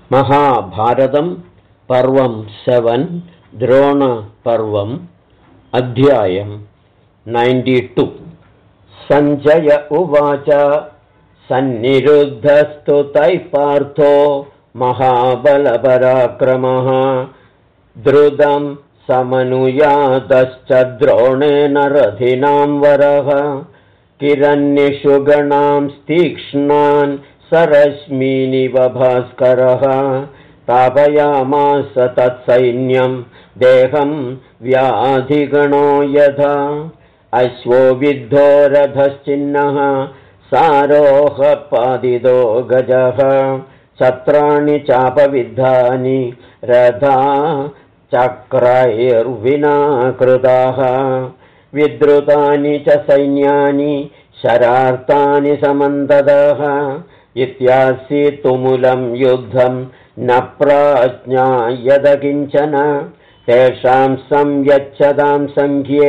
महाभारतं पर्वं 7 द्रोणपर्वम् अध्यायं 92। सञ्जय उवाच सन्निरुद्धस्तु तैः पार्थो महाबलपराक्रमः द्रुतं समनुयातश्च द्रोणेन रथिनां वरः किरन्निषुगणां तीक्ष्णान् सरश्मीनिव भास्करः तापयामास तत्सैन्यं देहं व्याधिगणो यथा अश्वो विद्धो रथश्चिन्नः सारोहपादितो गजः छत्राणि चापविद्धानि रथा चक्रैर्विना कृताः विद्रुतानि च सैन्यानि शरार्तानि समन्ततः इत्यासि तुमुलं युद्धं न प्राज्ञायत किञ्चन तेषां संयच्छतां संख्ये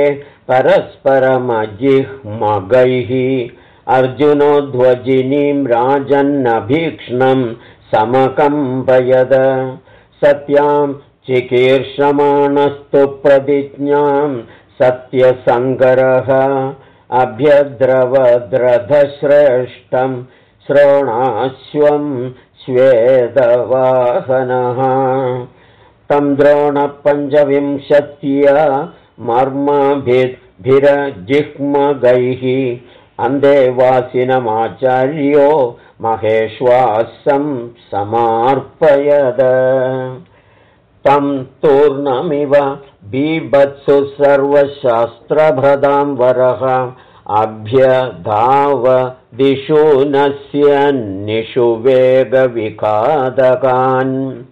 परस्परमजिह्मगैः अर्जुनो ध्वजिनीं राजन्नभीक्ष्णं समकम्पयद सत्यां चिकीर्षमाणस्तु प्रतिज्ञां सत्यसङ्गरः अभ्यद्रवद्रथश्रेष्ठं श्रोणाश्वं श्वेतवाहनः तं द्रोणपञ्चविंशत्या मर्मभिर्जिह्मगैः अन्देवासिनमाचार्यो महेश्वासं समार्पयद तं तूर्णमिव बीभत्सु सर्वशास्त्रभृतां वरः अभ्यधावदिषु नस्य निषु वेगविखादकान्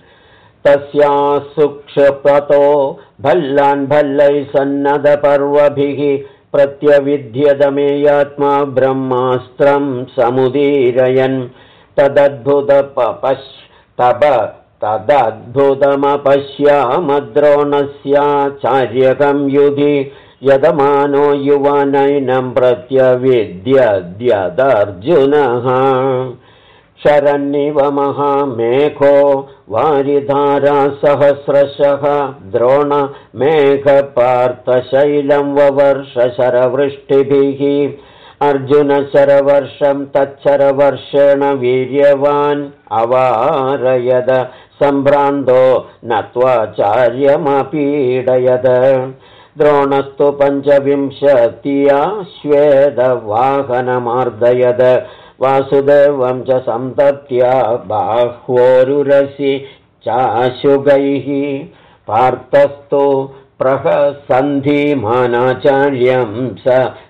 तस्यासुक्षपतो भल्लान् भल्लैः सन्नदपर्वभिः प्रत्यविध्यदमेयात्मा ब्रह्मास्त्रं समुदीरयन् तदद्भुतमपश्यामद्रोणस्याचार्यकं युधि यदमानो युवानैनं प्रत्यविद्यद्यदर्जुनः शरन्निव महामेघो वारिधारा सहस्रशः द्रोणमेघपार्थशैलं ववर्षशरवृष्टिभिः अर्जुनशरवर्षं तच्छरवर्षेण वीर्यवान् अवारयद सम्भ्रान्तो नत्वाचार्यमपीडयद द्रोणस्तु पञ्चविंशत्या श्वेतवाहनमार्दयद वासुदेवं च संतप्त्या बाह्वोरुरसि चाशुगैः पार्थस्तु प्रहसन्धिमानाचार्यं स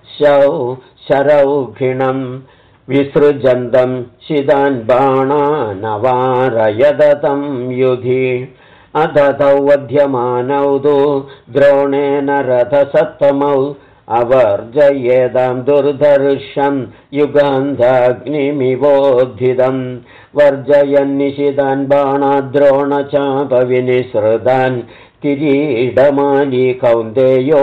शरौघिणं विसृजन्तं शिदान् बाणानवारयदतं युधि अदतौ वध्यमानौ तु द्रोणेन रथसप्तमौ अवर्जयेदां दुर्धर्षं युगान्धाग्निमिवोद्धितं वर्जयन्निशितान् बाणाद्रोणचापविनिसृतान् किरीडमाली कौन्तेयो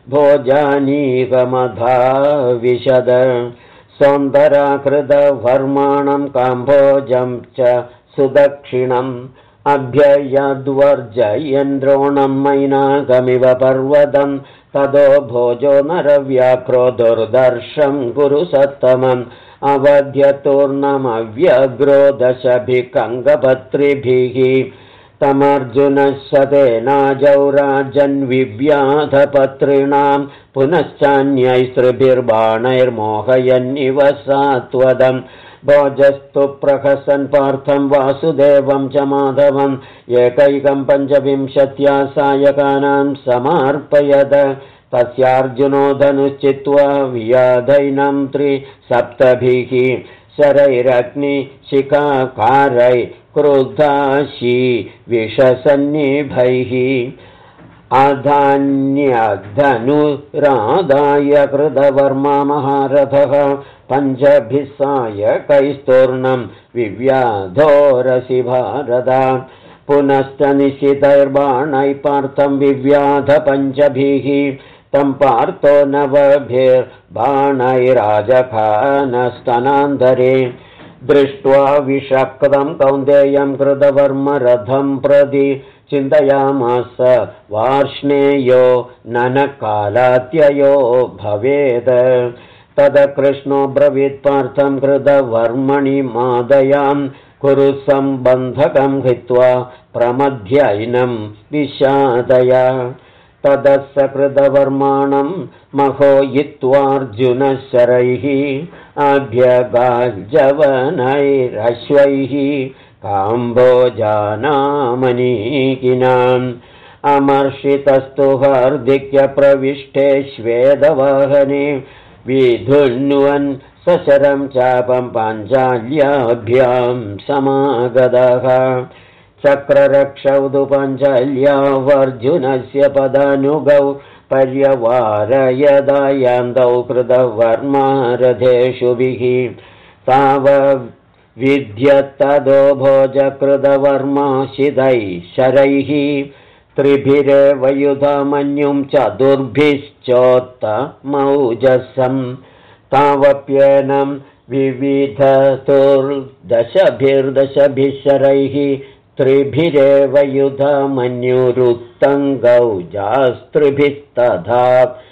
भोजानीकमधाविशद सौन्दराकृतवर्माणं काम्भोजं च सुदक्षिणम् अभ्ययद्वर्जयन् द्रोणं मैनाकमिव पर्वतं ततो भोजो नरव्याघ्रो दुर्दर्शं कुरुसत्तमम् अवध्यतूर्णमव्यग्रो दशभिकङ्गपत्रिभिः तमर्जुनशतेनाजौ राजन्विव्याधपत्रिणां पुनश्चान्यैस्त्रिभिर्बाणैर्मोहयन्निव सात्वदम् भोजस्तु प्रहसन् पार्थं वासुदेवं च माधवम् एकैकं पञ्चविंशत्या सायकानां समार्पयद तस्यार्जुनो धनुश्चित्वा व्याधैनं त्रिसप्तभिः शरैरग्निशिखाकारैः क्रुद्धाशी विषसन्निभैः अधान्यधनुरादाय कृतवर्मा महारथः पञ्चभिः सायकैस्तूर्णं विव्याधोरसि भारत पुनश्च निशितैर्बाणैः पार्थं विव्याध पञ्चभिः तं पार्थो नवभिर्बाणैराजखानस्तनान्तरे दृष्ट्वा विषक्तं कौन्तेयं कृतवर्मरथं प्रति चिन्तयामास वार्ष्णेयो ननकालात्ययो भवेत्। तद कृष्णो ब्रवीत्पार्थं कृतवर्मणि मादयां कुरु सम्बन्धकं हित्वा प्रमध्यैनं विषादय। ततः स कृतवर्माणं महोयित्वार्जुनशरैः अभ्यगाज्जवनैरश्वैः काम्भोजानामनीकिनाम् अमर्षितस्तु हार्दिक्य प्रविष्टे श्वेतवाहने विधुन्वन् सशरं चापं पाञ्चाल्याभ्यां समागतः। चक्ररक्षौ पाञ्चाल्यावर्जुनस्य पदानुगौ पर्यवारयदायान्तौ कृतवर्मारथेषुभिः तावविद्यत्तदो भोजकृतवर्माशितैः शरैः त्रिभिरेव युधामन्युं चतुर्भिश्चोत्तमौजसं तावप्येनं विविधतुर्दशभिर्दशभिः शरैः त्रिभिरेव युधामन्युरुत्तङ्गौजास्त्रिभिस्तथा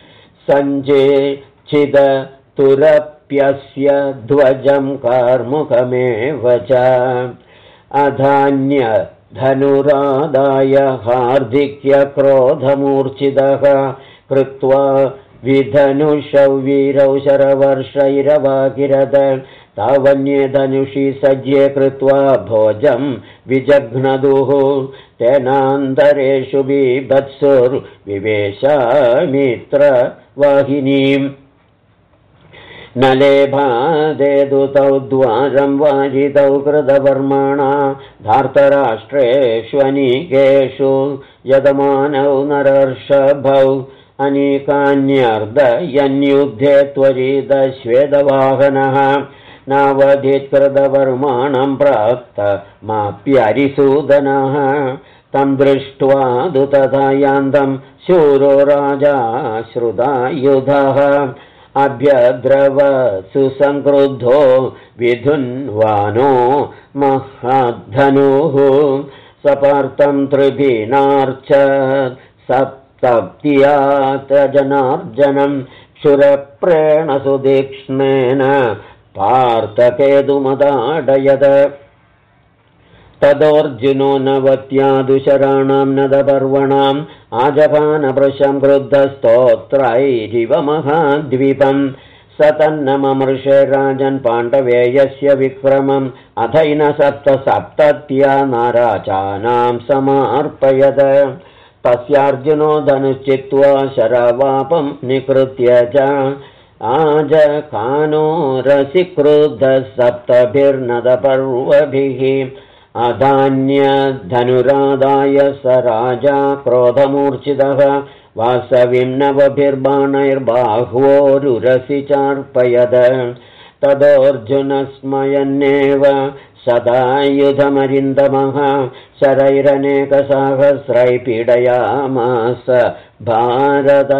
सञ्चेच्छिदतुरप्यस्य ध्वजं कार्मुकमेव च अधान्यधनुरादाय हार्दिक्यक्रोधमूर्च्छितः कृत्वा विधनुषौ वीरौ शरवर्षैरवाकिरद तावन्ये धनुषि सज्ये कृत्वा भोजं विजघ्नदुः तेनान्तरेषु बिभत्सुर्विवेशामित्रवाहिनीम् नलेभादेदुतौ द्वारं वाजितौ कृतवर्मणा धार्तराष्ट्रेष्वनीकेषु यदमानौ नरर्षभौ अनीकान्यर्दयन्युद्धे त्वरितश्वेतवाहनः नावधित्कृतवर्माणं प्राप्तमाप्यरिसूदनः तं दृष्ट्वा तु तथा यान्तं शूरो राजा श्रुतायुधः अभ्यद्रव सुसंक्रुद्धो विधुन्वानो महद्धनुः सपार्तं त्रिभिनार्चत् सप्तप्त्यात् जनार्जनं क्षुरप्रेण सुदीक्ष्णेन पार्थकेतुमदाडयत् तदोऽर्जुनो नवत्यादुशराणां नदपर्वणाम् आजपानभृशं क्रुद्धस्तोत्रैरिव महाद्वीपम् स तन्नममृषे राजन् पाण्डवेयस्य विक्रमम् अथैन सप्तसप्तत्या नाराचानां समार्पयत् तस्यार्जुनो धनुश्चित्वा शरवापं निकृत्य च आजकानो रसिक्रुद्धः सप्तभिर्नदपर्वभिः अधान्यधनुरादाय स राजा क्रोधमूर्च्छितः वासविं नवभिर्बाणैर्बाह्वोरुरसि चार्पयद तदोऽर्जुनस्मयन्नेव सदायुधमरिन्दमः शरैरनेकसहस्रै पीडयामास भारत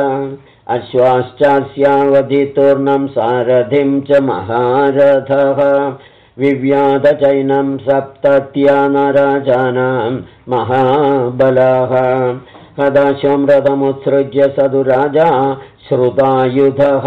अश्वाश्चास्यावधितूर्णं सारथिं च महारथः विव्याधचैनं सप्तत्या नराजानां महाबलः हदाशं रथमुत्सृज्य सदुराजा श्रुतायुधः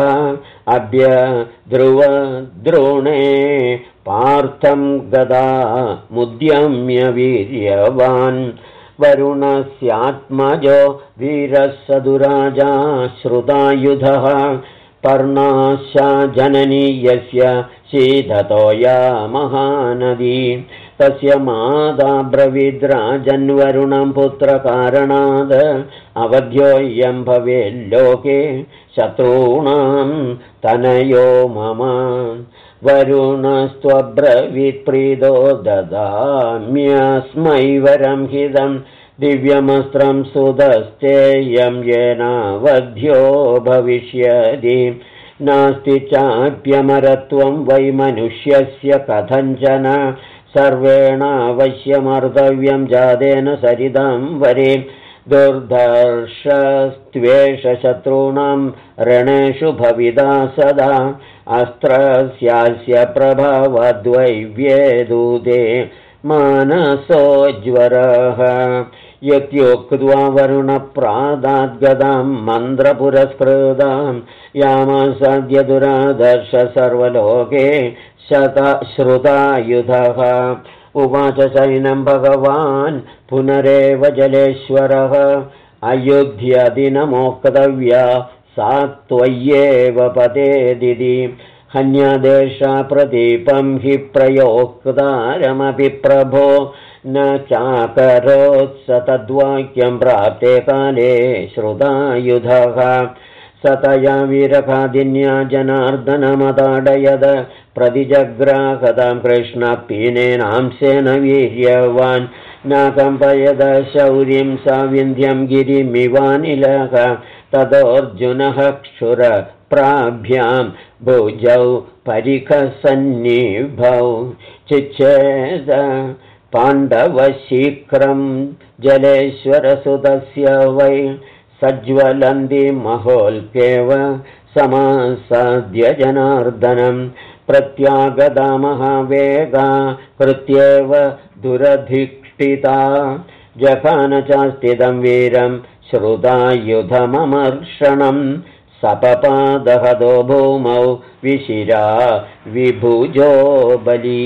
अभ्यद्रुवद्रोणे पार्थं गदा मुद्यम्य वीर्यवान् वरुणस्यात्मजो वीरः सदुराजा श्रुतायुधः पर्णाशा जननी यस्य शीततोया महानदी तस्य माता ब्रवीद्राजन्वरुणं पुत्रकारणाद् अवध्योऽयं भवेल्लोके शत्रूणां तनयो मम वरुणस्त्वब्रवीत्प्रीतो ददाम्यस्मै वरं हिदं दिव्यमस्त्रं सुदस्तेयं येनावध्यो भविष्यति नास्ति चाप्यमरत्वं वै मनुष्यस्य कथञ्चन सर्वेणावश्यमर्तव्यं जातेन सरिदं वरे दुर्धर्षस्त्वेषशत्रूणां रणेषु भविदा सदा अस्त्रस्यास्य प्रभावद्वैव्येदूते मानसोज्वरः यत्युक्त्वा वरुणप्रादाद्गदां मन्त्रपुरस्कृतां यामसद्य दुरादर्श सर्वलोके शतश्रुतायुधः उवाच सैनं भगवान् पुनरेव जलेश्वरः अयुध्यदिनमोक्तव्या सा त्वय्येव पतेदिति हन्यादेशा प्रदीपं हि प्रयोक्तारमपि प्रभो न चाकरोत्स तद्वाक्यं प्राप्ते काले श्रुतायुधः सतया वीरकादिन्या जनार्दनमताडयद प्रतिजग्राहतां कृष्णपीनेनांशेन वीर्यवान् न कम्पयद शौर्यं साविन्ध्यं गिरिमिवानिलः तदोऽर्जुनः क्षुरप्राभ्यां भुजौ परिखसन्निभौ चिच्छेद पाण्डवशीघ्रं जलेश्वरसुतस्य वै सज्ज्वलन्ति महोल्केव समासाद्य जनार्दनं प्रत्यागता महावेगा कृत्येव दुरधिष्ठिता जघान चास्तिदं वीरं श्रुतायुधममर्षणं सपपादहतो भूमौ विशिरा विभुजो बली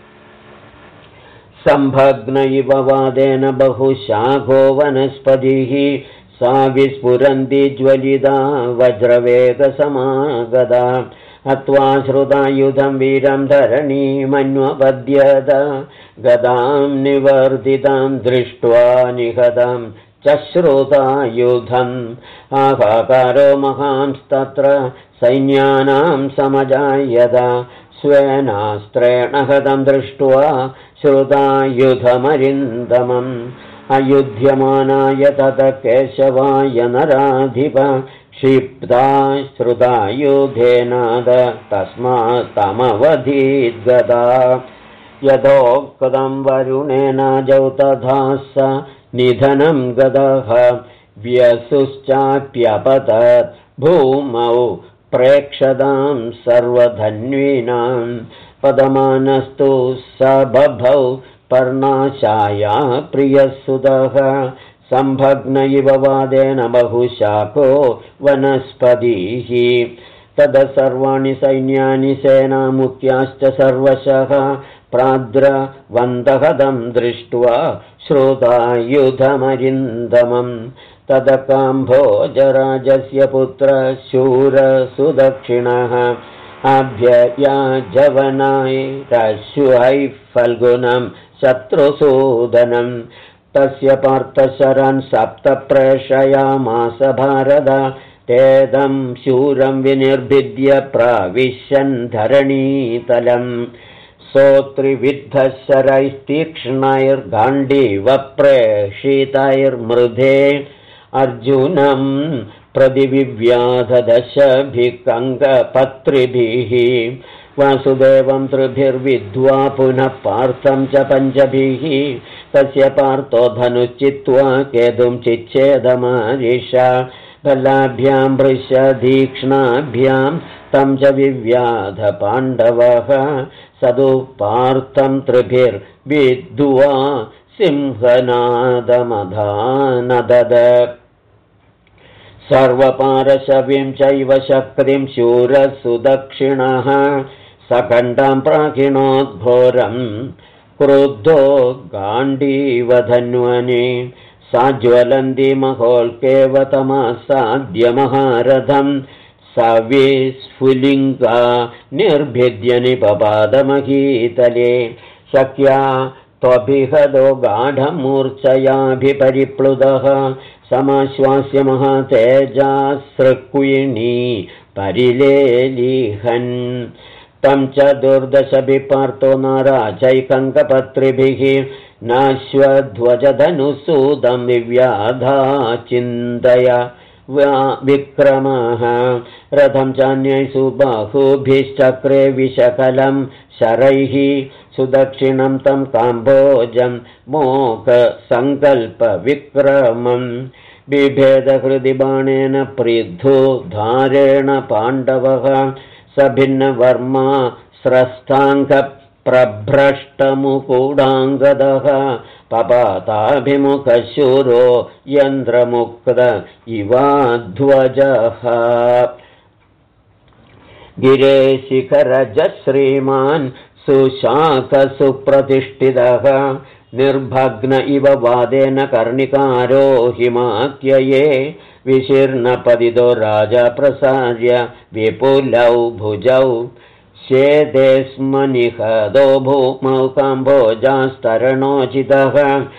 सम्भग्न इव वादेन बहुशाखो वनस्पतिः सा विस्फुरन्ति ज्वलिता वज्रवेगसमागता हत्वा श्रुतायुधं वीरं धरणीमन्वपद्यत गदां निवर्तितां दृष्ट्वा निहतं च श्रुतायुधम् हाहाकारो महांस्तत्र सैन्यानां समजायत स्वेनास्त्रेण हतं दृष्ट्वा श्रुतायुधमरिन्दमम् अयुध्यमानाय तत केशवाय नराधिप क्षिप्ता श्रुतायुधेनाद तस्मात्तमवधीद्गदा यथोक्तं वरुणेनाजौ तथा स निधनं गदः व्यसुश्चाप्यपतत् भूमौ प्रेक्षतां सर्वधन्वीनां पदमानस्तु स बभौ पर्णाशाया प्रियसुतः सम्भग्न इव वादेन बहुशाखो वनस्पतिः तद सर्वाणि सैन्यानि सेनामुख्याश्च सर्वशः प्राद्रवन्तहतं दृष्ट्वा श्रुतायुधमरिन्दमम् तद काम्भोजराजस्य पुत्र शूरसुदक्षिणः अभ्ययाजवनाय रश्वैः फल्गुनं शत्रुसूदनं तस्य पार्थशरान् सप्त प्रेषयामास भारत तेदं शूरं विनिर्भिद्य प्राविशन् धरणीतलम् सोऽत्रिविद्धशरैस्तीक्ष्णैर्गाण्डीवप्रेषितैर्मृधे अर्जुनं प्रतिविव्याधदशभिकङ्गपत्रिभिः वासुदेवं त्रिभिर्विद्ध्वा पुनः पार्थं च पञ्चभिः तस्य पार्थो धनुश्चित्वा केतुं चिच्छेदमारिषा फलाभ्यां वृषधीक्ष्णाभ्यां तं च विव्याध पाण्डवः सदु पार्थं त्रिभिर्विद्ध्वा सिंहनादमधानदद सर्वपारशवीं चैव शक्तिं शूरसुदक्षिणः सखण्डां प्राकिणोद्घोरं क्रुद्धो गाण्डीवधन्वनि सा ज्वलन्ति महोल्केव तमसाद्य महारथं सविस्फुलिङ्गा निर्भिद्य निपपादमहीतले शक्या त्वभिहदो गाढमूर्च्छयाभिपरिप्लुतः समाश्वास्य महातेजासृक्विणी परिलेलिहन् तं च दुर्दशभिपार्थो नाराचैकङ्कपत्रिभिः नाश्वध्वजधनुसूदं विव्याधा चिन्तय विक्रमः रथं चान्यैषु बाहुभिश्चक्रे विशकलं शरैः सुदक्षिणं तं काम्भोजं मोकसङ्कल्पविक्रमम् बिभेदहृदि बाणेन पृथुधारेण पाण्डवः सभिन्नवर्मा स्रस्ताङ्गप्रभ्रष्टमुकुडाङ्गदः पपाताभिमुखशूरो यन्द्रमुक्त इवाध्वजः गिरेशिखरजः श्रीमान् सुशाकसुप्रतिष्ठितः निर्भग्न इव वादेन कर्णिकारो हिमात्यये विशीर्णपतितो राजा प्रसार्य विपुलौ भुजौ शेते स्म निहतो भूमौ काम्भोजास्तरणोचितः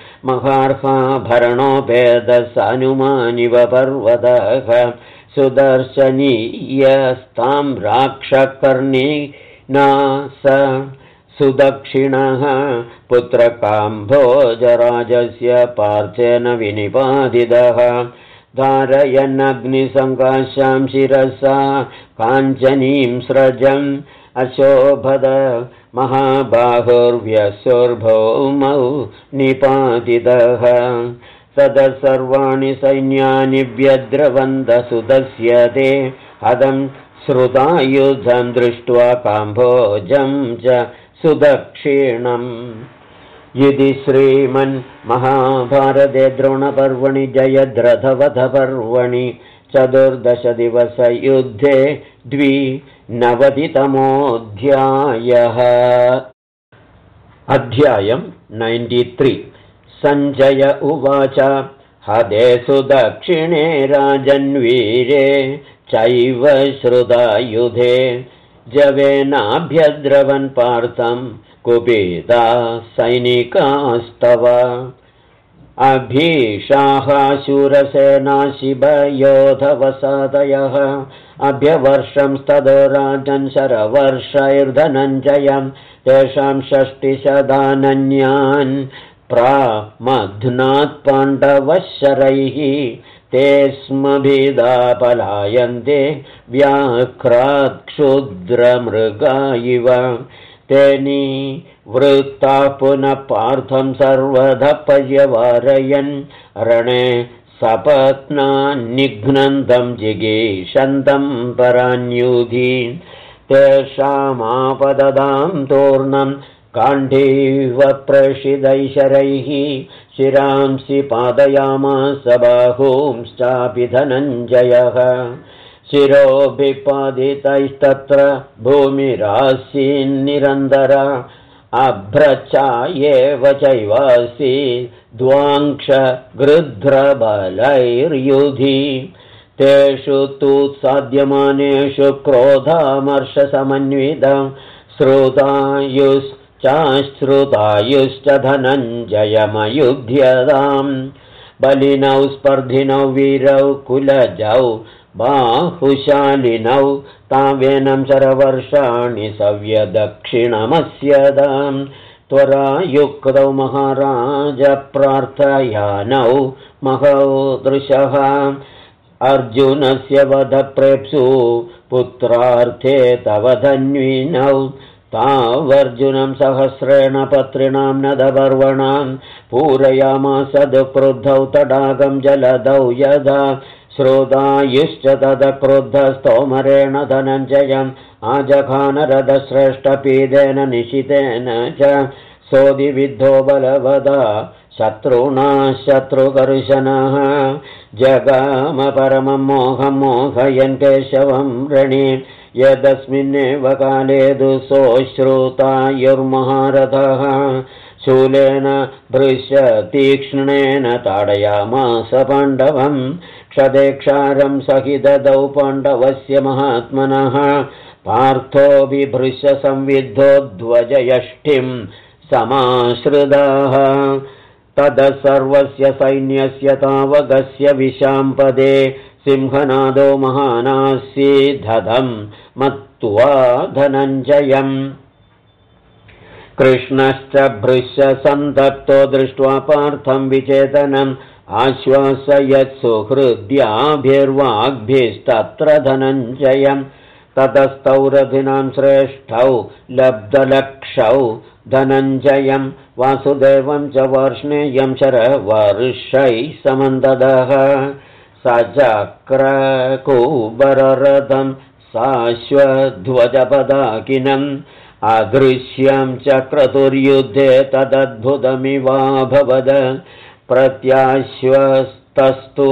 महार्हाभरणोपेदसानुमानिव पर्वतः सुदर्शनीयस्तां राक्षकर्णिना स सुदक्षिणः पुत्रकाम्भोजराजस्य पार्थेन विनिपादितः धारयन्नग्निसङ्काशां शिरसा काञ्चनीं स्रजम् अशोभद महाबाहुर्व्यसुर्भौमौ निपातितः ततः सर्वाणि सैन्यानि व्यद्रवन्तसुतस्य ते हतं श्रुतायुधं दृष्ट्वा काम्भोजं च सुदक्षिणम् इति श्रीमन्महाभारते द्रोणपर्वणि जयद्रथवधपर्वणि 14 दिवसयुद्धे 92तमोऽध्यायः। अध्यायं 93। सञ्जय उवाच हदे सुदक्षिणे राजन्वीरे चैव श्रुतायुधे जवेनाभ्यद्रवन् पार्थं कुपिता सैनिकास्तव अभीषाः शूरसेना शिवयोधवसादयः अभ्यवर्षं स्तदो राजन् शरवर्षैर्धनञ्जयं तेषां 60 प्रामध्नात् पाण्डवः शरैः ते स्म भीदा पलायन्ते व्याघ्रात् क्षुद्रमृगा इव तेनी वृत्ता पुनः पार्थं सर्वदा पर्यवारयन् रणे सपत्नान्निघ्नन्तं जिगीषन्तं परान्युधि तेषामापददां तूर्णं काण्डीव प्रषिदैशरैः शिरांसि पादयामास बाहूंश्चापि धनञ्जयः शिरोभिपादितैस्तत्र भूमिरासीन्निरन्तरा अभ्रचायेव चैवासि द्वांक्ष गृध्रबलैर्युधि तेषु तु साध्यमानेषु क्रोधामर्षसमन्वितं श्रुतायुश्च धनञ्जयमयुध्यताम् बलिनौ स्पर्धिनौ वीरौ कुलजौ बाहुशालिनौ तावेनं शरवर्षाणि सव्यदक्षिणमस्यदाम् त्वरायुक्तौ महाराज प्रार्थयानौ महौदृशः अर्जुनस्य वधप्रेप्सु पुत्रार्थे तव धन्विनौ तावर्जुनं सहस्रेण पत्रिणां नदपर्वणां पूरयामास क्रुद्धौ तडागं जलदौ यदा श्रोतायुश्च तदक्रुद्धस्तोमरेण धनञ्जयम् आजघानरथश्रेष्ठपीडेन निशितेन च सोदिविद्धो बलवदा शत्रुणा शत्रुकर्शनः जगाम परमं मोहं मोहयन् केशवं रणे यदस्मिन्नेव काले दुःश्रुतायुर्महारथः शूलेन भृशतीक्ष्णेन ताडयामास पाण्डवम् क्षदेक्षारं सहिददौ पाण्डवस्य महात्मनः पार्थो बिभृशसंविद्धो ध्वजयष्टिं समाश्रितः ततः सर्वस्य सैन्यस्य तावगस्य विशाम्पदे सिंहनादो महानासीद्धं मत्वा धनञ्जयम् कृष्णश्च भृश्यसन्तप्तो दृष्ट्वा पार्थं विचेतनम् आश्वासयत्सुहृद्याभिर्वाग्भिस्तत्र धनञ्जयम् ततस्तौ रथिनां श्रेष्ठौ लब्धलक्षौ धनञ्जयं वासुदेवं च वार्ष्णेयं शरवर्षैः समन्ददः स चक्रकुबररथं साश्वध्वजपदाकिनम् अदृश्यं चक्रतुर्युद्धे तदद्भुतमिवाभवद प्रत्याश्वस्तस्तु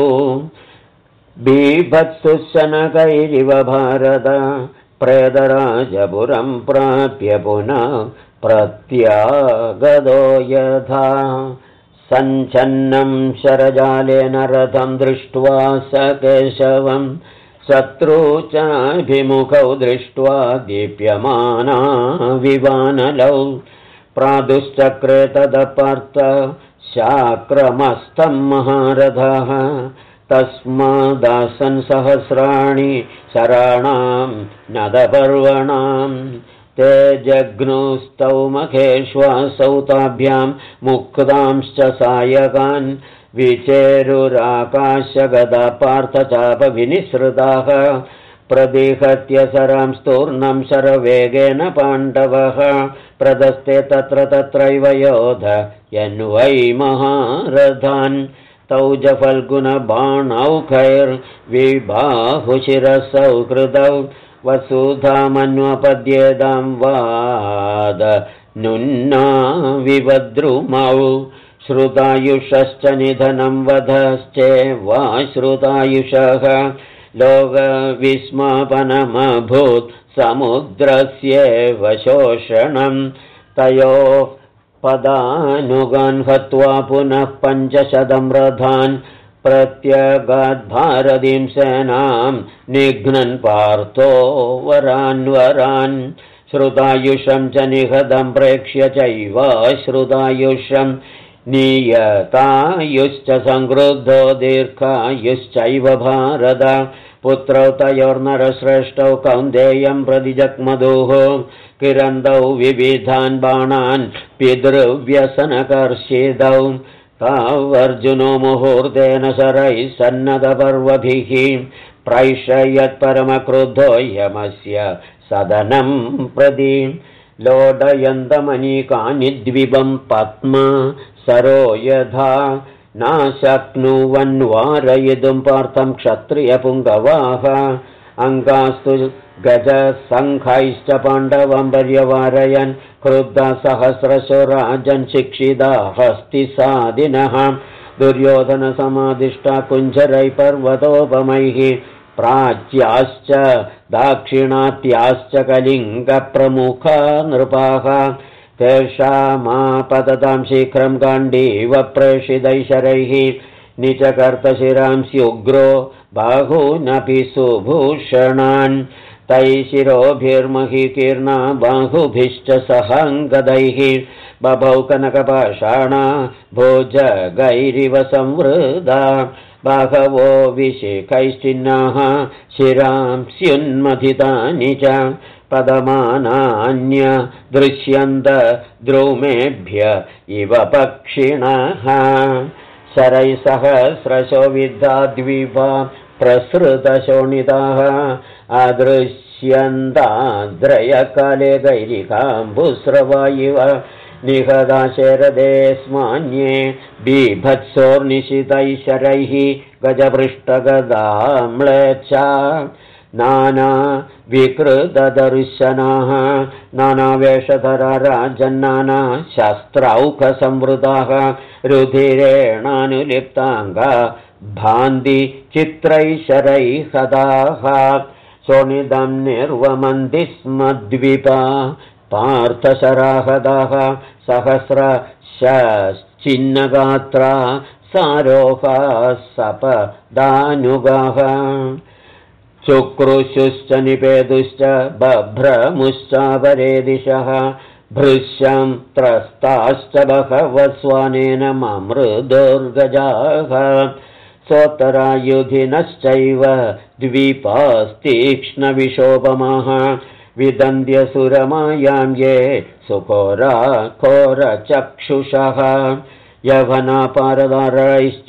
बीभत्सु शनकैरिव भारत प्रेतराजपुरं प्राप्य पुनः प्रत्यागतो यथा सञ्छन्नं शरजालेन रथं दृष्ट्वा स केशवं शत्रु चाभिमुखौ दृष्ट्वा दीप्यमाना विवानलौ प्रादुश्चक्रे तदपार्थ शाक्रमस्तं महारथः तस्मादासन् सहस्राणि शराणां नदपर्वणां ते जग्नुस्तौ मखेश्वासौ ताभ्यां मुक्तांश्च सायकान् विचेरुराकाशगदा पार्थचापविनिसृताः प्रदिहत्य शरां स्तूर्णं शरवेगेन पाण्डवः प्रदस्ते तत्र तत्रैव योधयन्वै महारथान् तौ जफल्गुणबाणौखैर्विबाहुशिरसौ कृतौ वसुधामन्वपद्येदां वाद नुन्ना विवद्रुमौ श्रुतायुषश्च निधनं वधश्चेवा श्रुतायुषः लोकविस्मापनमभूत् समुद्रस्येव शोषणं तयोः पदानुगान् हत्वा पुनः 500 रथान् प्रत्यगाद्भारतीं सेनां निघ्नन् पार्थो वरान् श्रुतायुषं च निहतं प्रेक्ष्य चैवाश्रुतायुषं नियतायुश्च संक्रुद्धो दीर्घायुश्चैव भारत पुत्रौ तयोर्नरश्रेष्ठौ कौन्तेयं प्रति जग्मदुः किरन्दौ विविधान् बाणान् पितृव्यसनकर्षितौ तावर्जुनो मुहूर्तेन शरैः सन्नतपर्वभिः प्रैषयत्परमक्रुद्धो यमस्य सदनं प्रति लोडयन्तमनीकानि द्विबं पद्म सरो यथा नाशक्नुवन्वारयितुं पार्थं क्षत्रियपुङ्गवाः अङ्गास्तु गजसङ्घैश्च पाण्डवं पर्यवारयन् क्रुद्धसहस्रशो राजन् शिक्षिता हस्तिसादिनः दुर्योधनसमादिष्टा कुञ्जरैः पर्वतोपमैः प्राच्याश्च दाक्षिणात्याश्च कलिङ्गप्रमुखा नृपाः तेषामापततां शीघ्रं गाण्डीव प्रेषितैशरैः निचकर्तशिरां स्युग्रो बाहूनपि सुभूषणान् तैः शिरोभिर्महीकीर्णा बाहुभिश्च सहाङ्गदैः बभौ कनकपाषाणा भोजगैरिव संवृदा बाहवो विशिखैश्चिन्नाः शिरां स्युन्मथितानि च पदमानान्य दृश्यन्त द्रुमेभ्य इव पक्षिणः शरैः सहस्रशो विद्धा द्विभा प्रसृतशोणिताः अदृश्यन्ताद्रयकाले गैरिकाम्बुस्रवा इव निहता शरदे स्मान्ये बीभत्सोर्निशितैः शरैः गजपृष्ठगदाम्लेच्छा नाना विकृतदर्शनाः नानावेषधरा राजन्नाना शस्त्रौखसंवृताः रुधिरेणानुलिप्ताङ्गा भान्ति चित्रैः शरैः हताः शोणितं निर्वमन्ति स्म द्विपा पार्थशराहदाः सहस्रश्चिन्नगात्रा सारोहाः सपदानुगाः चुक्रुषुश्च निपेदुश्च बभ्रमुश्चापरे दिशः भृश्यं त्रस्ताश्च बहवः स्वानेन ममृदुर्गजाः सोत्तरायुधिनश्चैव द्वीपास्तीक्ष्णविशोपमाः विदन्त्यसुरमायां ये सुकोरा घोरचक्षुषः यवनापारदारैश्च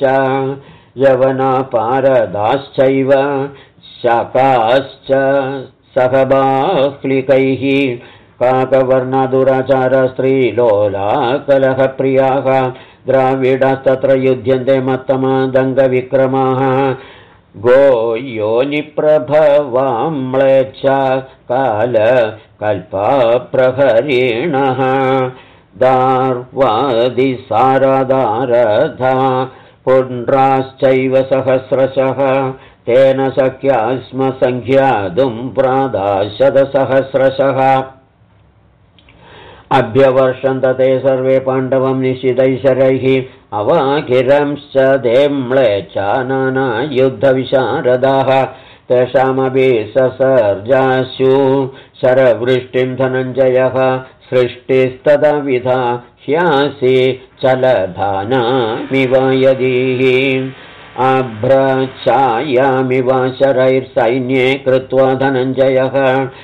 यवनापारदाश्चैव शकाश्च सहबाह्लिकैः काकवर्णदुराचारस्त्रीलोलाकलहप्रियाः द्राविडास्तत्र युध्यन्ते मत्तमादङ्गविक्रमाः गोयोनिप्रभवाम्लेच्छा कालकल्पप्रहरिणः दार्वादिसारदारधा पुण्ड्राश्चैव सहस्रशः तेन शक्या स्म सङ्ख्यातुं प्रादाशतसहस्रशः अभ्यवर्षन्त ते सर्वे पाण्डवं निशितैशरैः अवाकिरंश्च ते म्लेच्छा नानायुद्धविशारदाः तेषामपि ससर्जाशु शरवृष्टिं धनञ्जयः सृष्टिस्तदविधा ह्यासि चलधानामिव यदीः अभ्रच्छायामिव शरैर्सैन्ये कृत्वा धनञ्जयः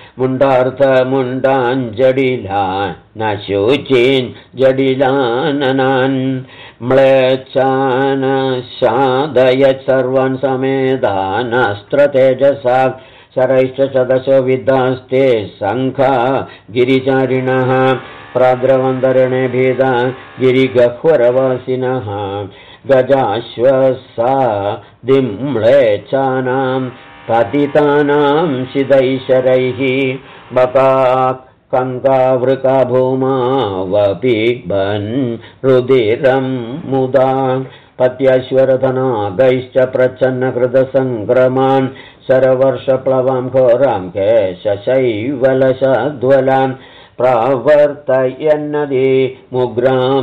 मुण्डार्थमुण्डाञ्जडिलान् न शुचीन् जडिलाननान् म्लेच्छान् शादयत् सर्वान् समेधानस्त्रतेजसा शरैश्च शतशो विद्धास्ते शङ्खा गिरिचारिणः प्राद्रवन्तरणे भीदा गिरिगह्वरवासिनः गजाश्वसा दिम्लेच्छानां पतितानां शिदैशरैः बकाक् कङ्कावृका भूमावपिबन् रुदिरं मुदा पत्याश्वरधनागैश्च प्रच्छन्नकृतसङ्क्रमान् शरवर्षप्लवां घोरां केशशैवलशद्वलान् प्रावर्तयन्नदी मुग्रां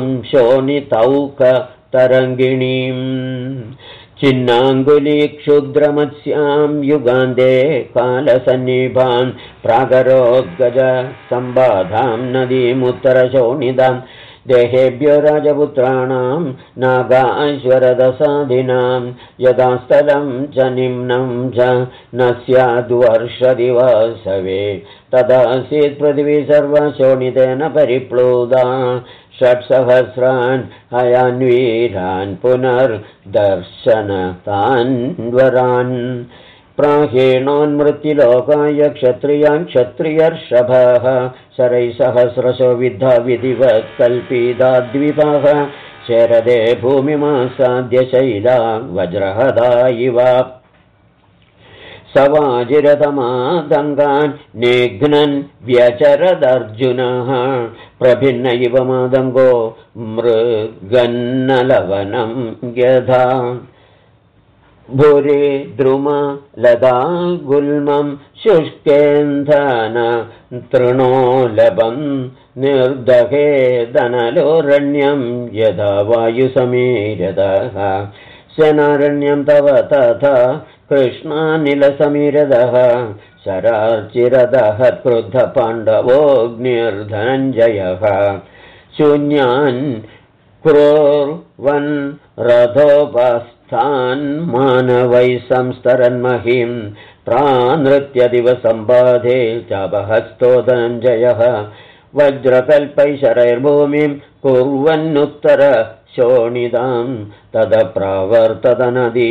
शोणितौकतरङ्गिणीम् चिन्नाङ्गुलीक्षुद्रमत्स्यां युगान्ते कालसन्निभान् प्रागरोद्गजसम्बाधां नदीमुत्तरशोणितां देहेभ्यो राजपुत्राणां नागाश्वरदसादिनां यदा स्थलं च निम्नं च न स्याद्वर्षदिवसवे तदासीत् पृथिवी सर्वशोणितेन परिप्लुता 6,000 हयान्वीरान् पुनर्दर्शनतान्वरान् प्राहेणोन्मृत्युलोकाय क्षत्रियान् क्षत्रियर्षभः शरैसहस्रशो विद्धा विधिवत् कल्पिता द्विपः शरदे भूमिमासाद्य शैला वज्रहदा इव सवाजिरतमादङ्गान् निघ्नन् व्यचरदर्जुनः प्रभिन्न इव मादङ्गो मृगन्नलवनं यथा भूरि द्रुमलदा गुल्मं शुष्केन्धन तृणोलभं निर्दहेदनलोरण्यं यथा वायुसमीरदः सेनारण्यं तव तथा कृष्णानिलसमीरदः शरार्चिरदः क्रुद्धपाण्डवोऽग्निर्धनञ्जयः शून्यान् कुर्वन् रथोपस्थान् मानवैः संस्तरन्महीं प्रानृत्यदिवसम्बाधे चापहस्तो धनञ्जयः वज्रकल्पैः शरैर्भूमिं कुर्वन्नुत्तरशोणितां तदप्रावर्ततनदी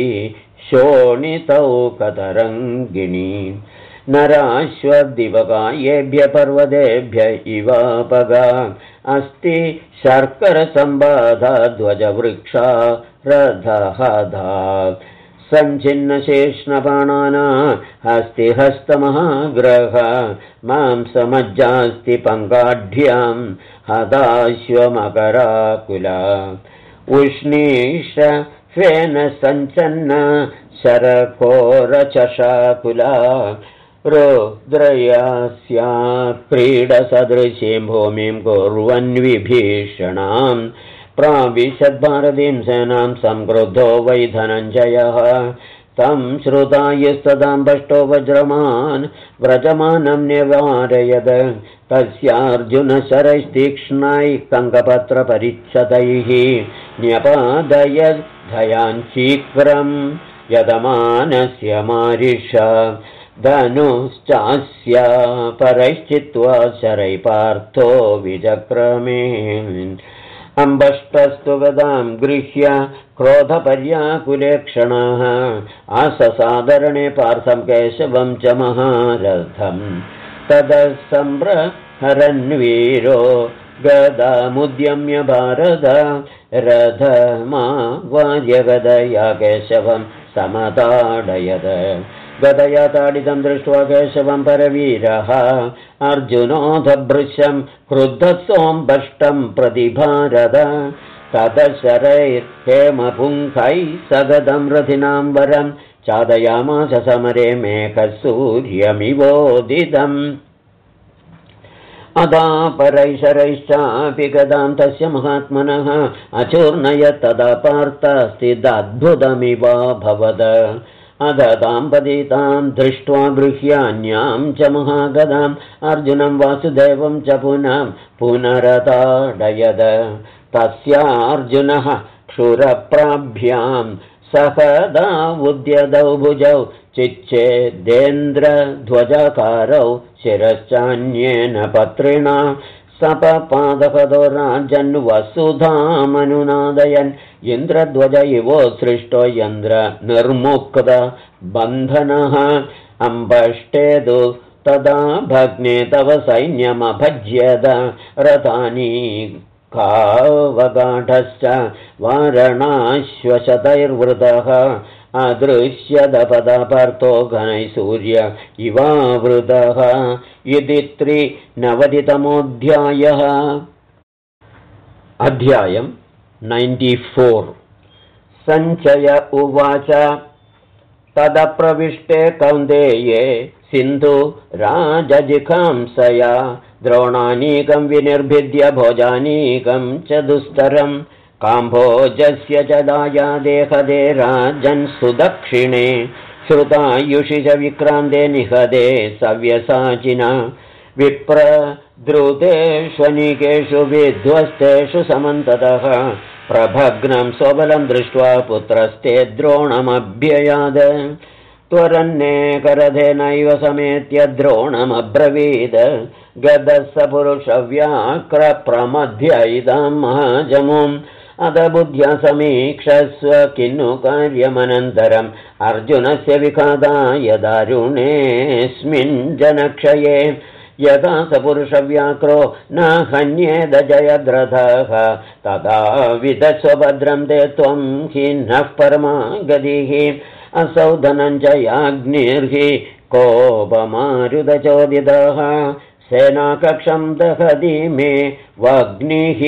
शोणितौकतरङ्गिणी नराश्वदिवकायेभ्य पर्वतेभ्य इवापगा अस्ति शर्करसम्बाधा ध्वजवृक्षा रथहदा सञ्छिन्नशेष्णबाणाना हस्तिहस्तमहाग्रह मांसमज्जास्ति पङ्काढ्यां हदाश्वमकराकुला उष्णीष फेन सञ्चन्न शरकोरचषाकुला रुद्रयास्या क्रीडसदृशीं भूमिं कुर्वन्विभीषणां प्राविशद्भारतीं सेनां संक्रुद्धो वै धनञ्जयः तं श्रुतायुस्तदां भष्टो वज्रमान् व्रजमानं निवारयद तस्यार्जुनशरैस्तीक्ष्णैः कङ्कपत्रपरिच्छदैः न्यपादयद् धयाञ्चीक्रं यदमानस्य मारिषा धनुश्चास्य परैश्चित्वा शरैपार्थो विचक्रमे अम्बष्टस्तु गदां गृह्य क्रोधपर्याकुलेक्षणः आससादरणे पार्थं केशवं च महारथम् ततः सम्प्रहरन्वीरो गदामुद्यम्य भारत रथमावार्य गदया केशवं समताडयत् गदया ताडितं दृष्ट्वा केशवं परवीरः अर्जुनोऽधभृशं क्रुद्धसोऽम्बष्टं प्रतिभारत ततः शरैर्हेमपुङ्खैः सगदं रथिनां वरं चादयामास समरे मेघसूर्यमिवोदितम् अदापरैशरैश्चापि गदां तस्य महात्मनः अचूर्णयत् तदा पार्थस्थिदद्भुतमिवाभवद अदतां पतितां दृष्ट्वा गृह्यान्यां च महागदाम् अर्जुनं वासुदेवं च पुनरताडयद तस्यार्जुनः क्षुरप्राभ्यां सहदा उद्यदौ भुजौ चिच्छेदेन्द्रध्वजकारौ शिरश्चान्येन पत्रिणा सपपादकदो राजन्वसुधामनुनादयन् इन्द्रध्वज इवोत्सृष्टो यन्द्र निर्मुक्त बन्धनः अम्बष्टेदु तदा भग्ने तव सैन्यमभज्यद रथानि कावगाढश्च वारणाश्वशतैर्वृतः अदृश्यदपदपर्तो घनैः सूर्य इवावृतः इति 390तमोऽध्यायः। अध्यायम् 94। सञ्चय उवाच तदप्रविष्टे कौन्तेये सिन्धु राजजिघांसया द्रोणानीकं विनिर्भिद्य भोजानीकं च दुस्तरं काम्भोजस्य च दायादेहदे राजन् सुदक्षिणे श्रुतायुषि च विक्रान्ते निहदे सव्यसाचिना विप्रद्रुतेष्वनिकेषु विध्वस्तेषु समन्ततः प्रभग्नं स्वबलं दृष्ट्वा पुत्रस्ते द्रोणमभ्ययाद त्वरन्नेकरथेनैव समेत्य द्रोणमब्रवीद गदः स पुरुषव्याक्रप्रमध्यैदां महाजमुम् अथ बुद्ध्या समीक्षस्व किन्नु कार्यमनन्तरम् अर्जुनस्य विघाताय दारुणेऽस्मिन् जनक्षये यथा स पुरुषव्याक्रो न हन्येद जयद्रथः तथा विदस्वभद्रं ते त्वं खिन्नः परमागतिः असौ धनञ्जयाग्निर्हि कोपमारुतचोदितः सेनाकक्षं दहति मे वग्निः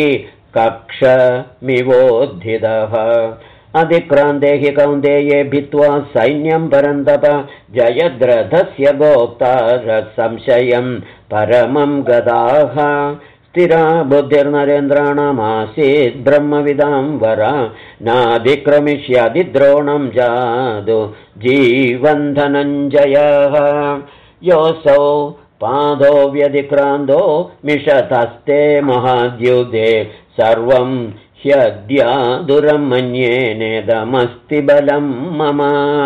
कक्षमिवोद्धितः अधिक्रान्ते हि कौन्तेये भित्त्वा सैन्यं परन्तप जयद्रथस्य गोप्ता संशयं परमं गताः स्थिरा बुद्धिर्नरेन्द्राणामासीत् ब्रह्मविदां वरा नाधिक्रमिष्यति द्रोणं जादु जीवन्धनञ्जयः योऽसौ पादो व्यधिक्रान्तो मिषतस्ते महाद्युधे सर्वं ह्यद्यादुरं मन्येनेदमस्ति बलं मम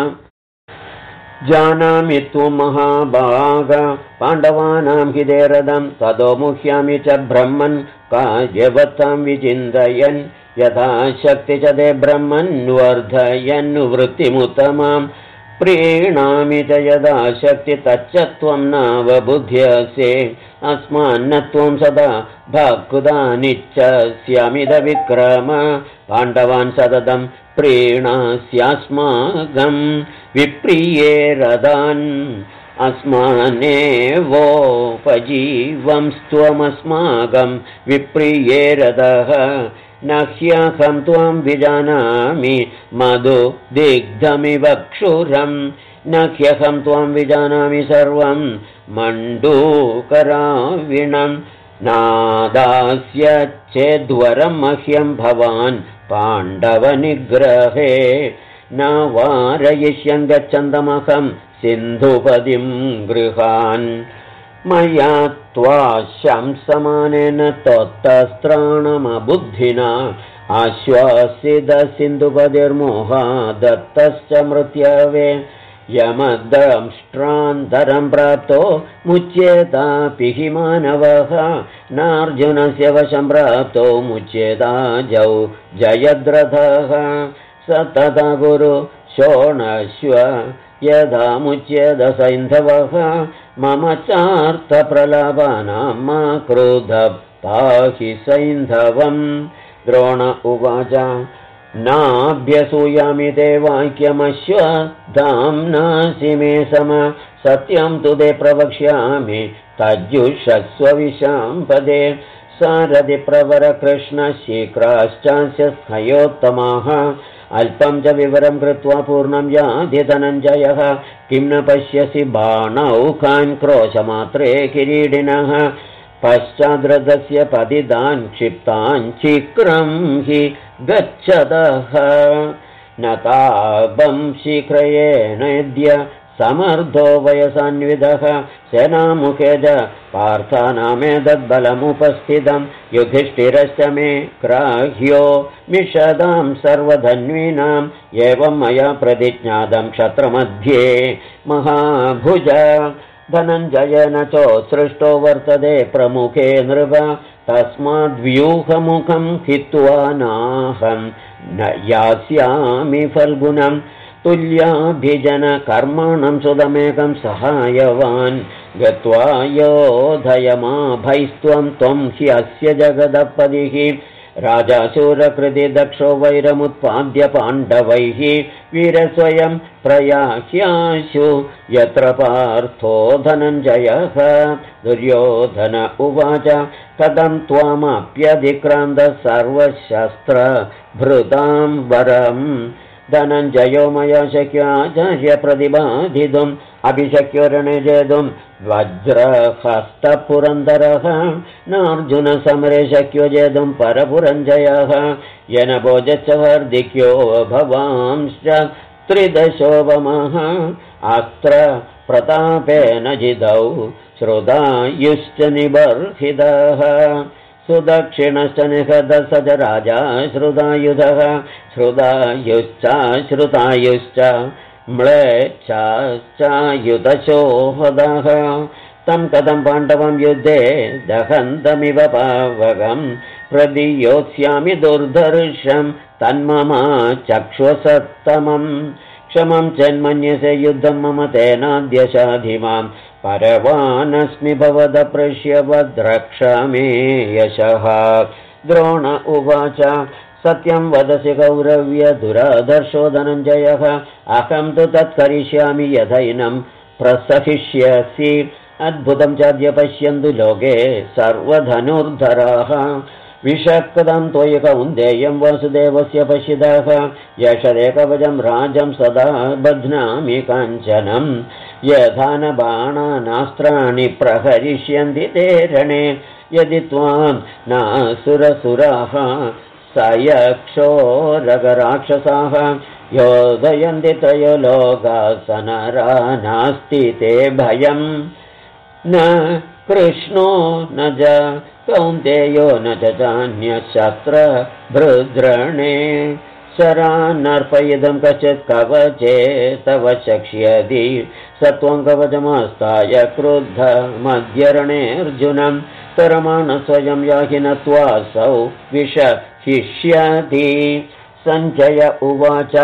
जानामि त्वं महाभाग पाण्डवानां हिदेरदं ततो मुह्यामि च ब्रह्मन् कार्यवत्तां विचिन्तयन् यथा शक्ति च ते ब्रह्मन् वर्धयन् वृत्तिमुत्तमां प्रीणामि च यदा शक्ति तच्च त्वं नावबुध्यसे अस्मान्न त्वं सदा भक्तानिच्छस्यामिद विक्रम पाण्डवान् सततं प्रीणास्यास्माकं विप्रिये रदान् अस्मानेवोपजीवंस्त्वमस्माकं विप्रिये रदः न ह्यहं त्वं विजानामि मधु दिग्धमिव क्षुरं न ह्यहं त्वं विजानामि सर्वं मण्डूकराविणं नादास्य चेद्वरं मह्यं भवान् पाण्डवनिग्रहे न वारयिष्यं गच्छन्तमहं सिन्धुपदिं गृहान् मया त्वाशंसमानेन त्वत्तस्त्राणमबुद्धिना आश्वासितसिन्धुपदिर्मोहा दत्तश्च मृत्यवे यमदंष्ट्रान्तरं प्राप्तो मुच्येतापि हि मानवः नार्जुनस्य वशं प्राप्तो मुच्येताजौ जयद्रथः स तथा गुरु शोणश्व यदा मुच्येदसैन्धवः मम चार्थप्रलापानां मा क्रोध पाहि सैन्धवम्। द्रोण उवाच नाभ्यसूयामि ते वाक्यमश्वत्थाम्नासि मे सम सत्यं तु ते प्रवक्ष्यामि तज्जुषस्व विशाम्पदे सारथि प्रवर कृष्ण शीघ्राश्चास्य स्नयोत्तमाः अल्पं च विवरं कृत्वा पूर्णं याति धनञ्जयः किं न पश्यसि बाणौखान् क्रोशमात्रे किरीटिनः पश्चाद्रथस्य पतितान् क्षिप्तान् शीघ्रं हि गच्छतः न तापं शीघ्रयेणेद्य समर्थो वयसान्वितः सेनामुखे च पार्थानामेतद्बलमुपस्थितं युधिष्ठिरश्च मे ग्राह्यो मिषदां सर्वधन्वीनाम् एवं मया प्रतिज्ञातं क्षत्रमध्ये महाभुज धनञ्जयेन चोत्सृष्टो वर्तते प्रमुखे नृप तस्माद्व्यूहमुखं हित्वा नाहं न यास्यामि फल्गुनम् तुल्याभिजनकर्मणं सुदमेकं सहायवान् गत्वा योधयमाभैस्त्वं त्वं ह्यस्य जगदपदिः राजाशूरकृति दक्षो वैरमुत्पाद्य पाण्डवैः वीरस्वयं प्रयाह्याशु यत्र पार्थो धनञ्जयः। दुर्योधन उवाच कथं त्वामप्यधिक्रान्तः सर्वशस्त्रभृतां वरम् धनञ्जयो मया शक्याचार्य प्रतिबाधितुम् अभिशक्यो रणे जेतुं वज्रहस्तपुरन्दरः नार्जुनसमरे शक्यो जेतुं परपुरञ्जयः येन भोजश्च हार्दिक्यो भवांश्च त्रिदशोपमः अस्त्र प्रतापेन जितौ श्रुतायुश्च निबर्हितः सुदक्षिणश्च निहतः स च राजा श्रुतायुधः श्रुतायुश्च म्लेच्छाश्चायुधशोहदः तं कथं पाण्डवं युद्धे दहन्तमिव पावकं प्रदियोत्स्यामि दुर्धर्षं तन्मम चक्षुसत्तमम् क्षमं चन्मन्यसे युद्धं मम तेनाद्य शाधि मां परवानस्मि भवद पृष्यवद्रक्षमे यशः। द्रोण उवाच सत्यं वदसि कौरव्य दुराधर्षो धनञ्जयः अहं तु तत्करिष्यामि यथैनं प्रसहिष्यसि अद्भुतं चाद्य पश्यन्तु लोके सर्वधनुर्धराः विषकृतं त्वयि कौन्तेयं वासुदेवस्य पश्यतः यशदे कवचं राजं सदा बध्नामि काञ्चनं यथा न बाणानास्त्राणि प्रहरिष्यन्ति ते रणे यदि त्वां नासुरसुराः सयक्षोरगराक्षसाः योधयन्ति त्रयो लोकासनरा नास्ति ते भयम् न कृष्णो न च कौन्तेयो न च चान्यशस्त्रभृद्रणे शरान्नर्पयितुं कश्चित् कवचे तव शक्ष्यति स त्वं कवचमास्ताय क्रुद्ध मध्यरणेऽर्जुनं तरमाण स्वयं याहि नत्वासौ विषहिष्यति। सञ्जय उवाच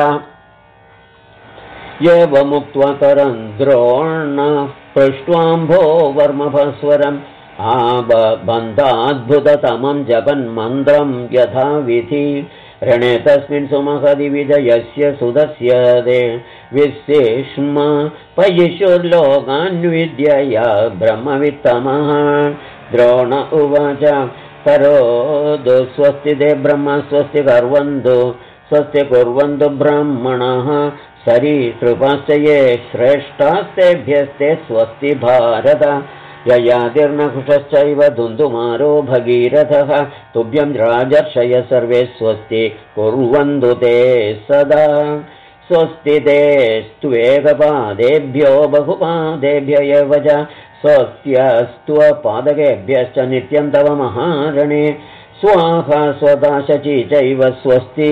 एवमुक्त्वा करं द्रोणः पृष्ट्वाम्भो वर्मभस्वरम् आबन्धाद्भुततमं जपन्मन्त्रं यथाविधि रणे तस्मिन् सुमहदिविजयस्य सुदस्य दे विशेष्म पयिषुर्लोकान्विद्यया ब्रह्मवित्तमः। द्रोण उवाच करोतु स्वस्ति ते ब्रह्म स्वस्ति कुर्वन्तु ब्राह्मणः सरीसृपाश्च ये श्रेष्ठास्तेभ्यस्ते स्वस्ति भारत ययातिर्नकुशश्चैव धुन्धुमारो भगीरथः तुभ्यं राजर्षय सर्वे स्वस्ति कुर्वन्तु ते सदा स्वस्ति तेस्त्वेकपादेभ्यो बहुपादेभ्य एव च स्वस्त्यस्त्वपादकेभ्यश्च नित्यं तव महारणे स्वाहा स्वदा शची चैव स्वस्ति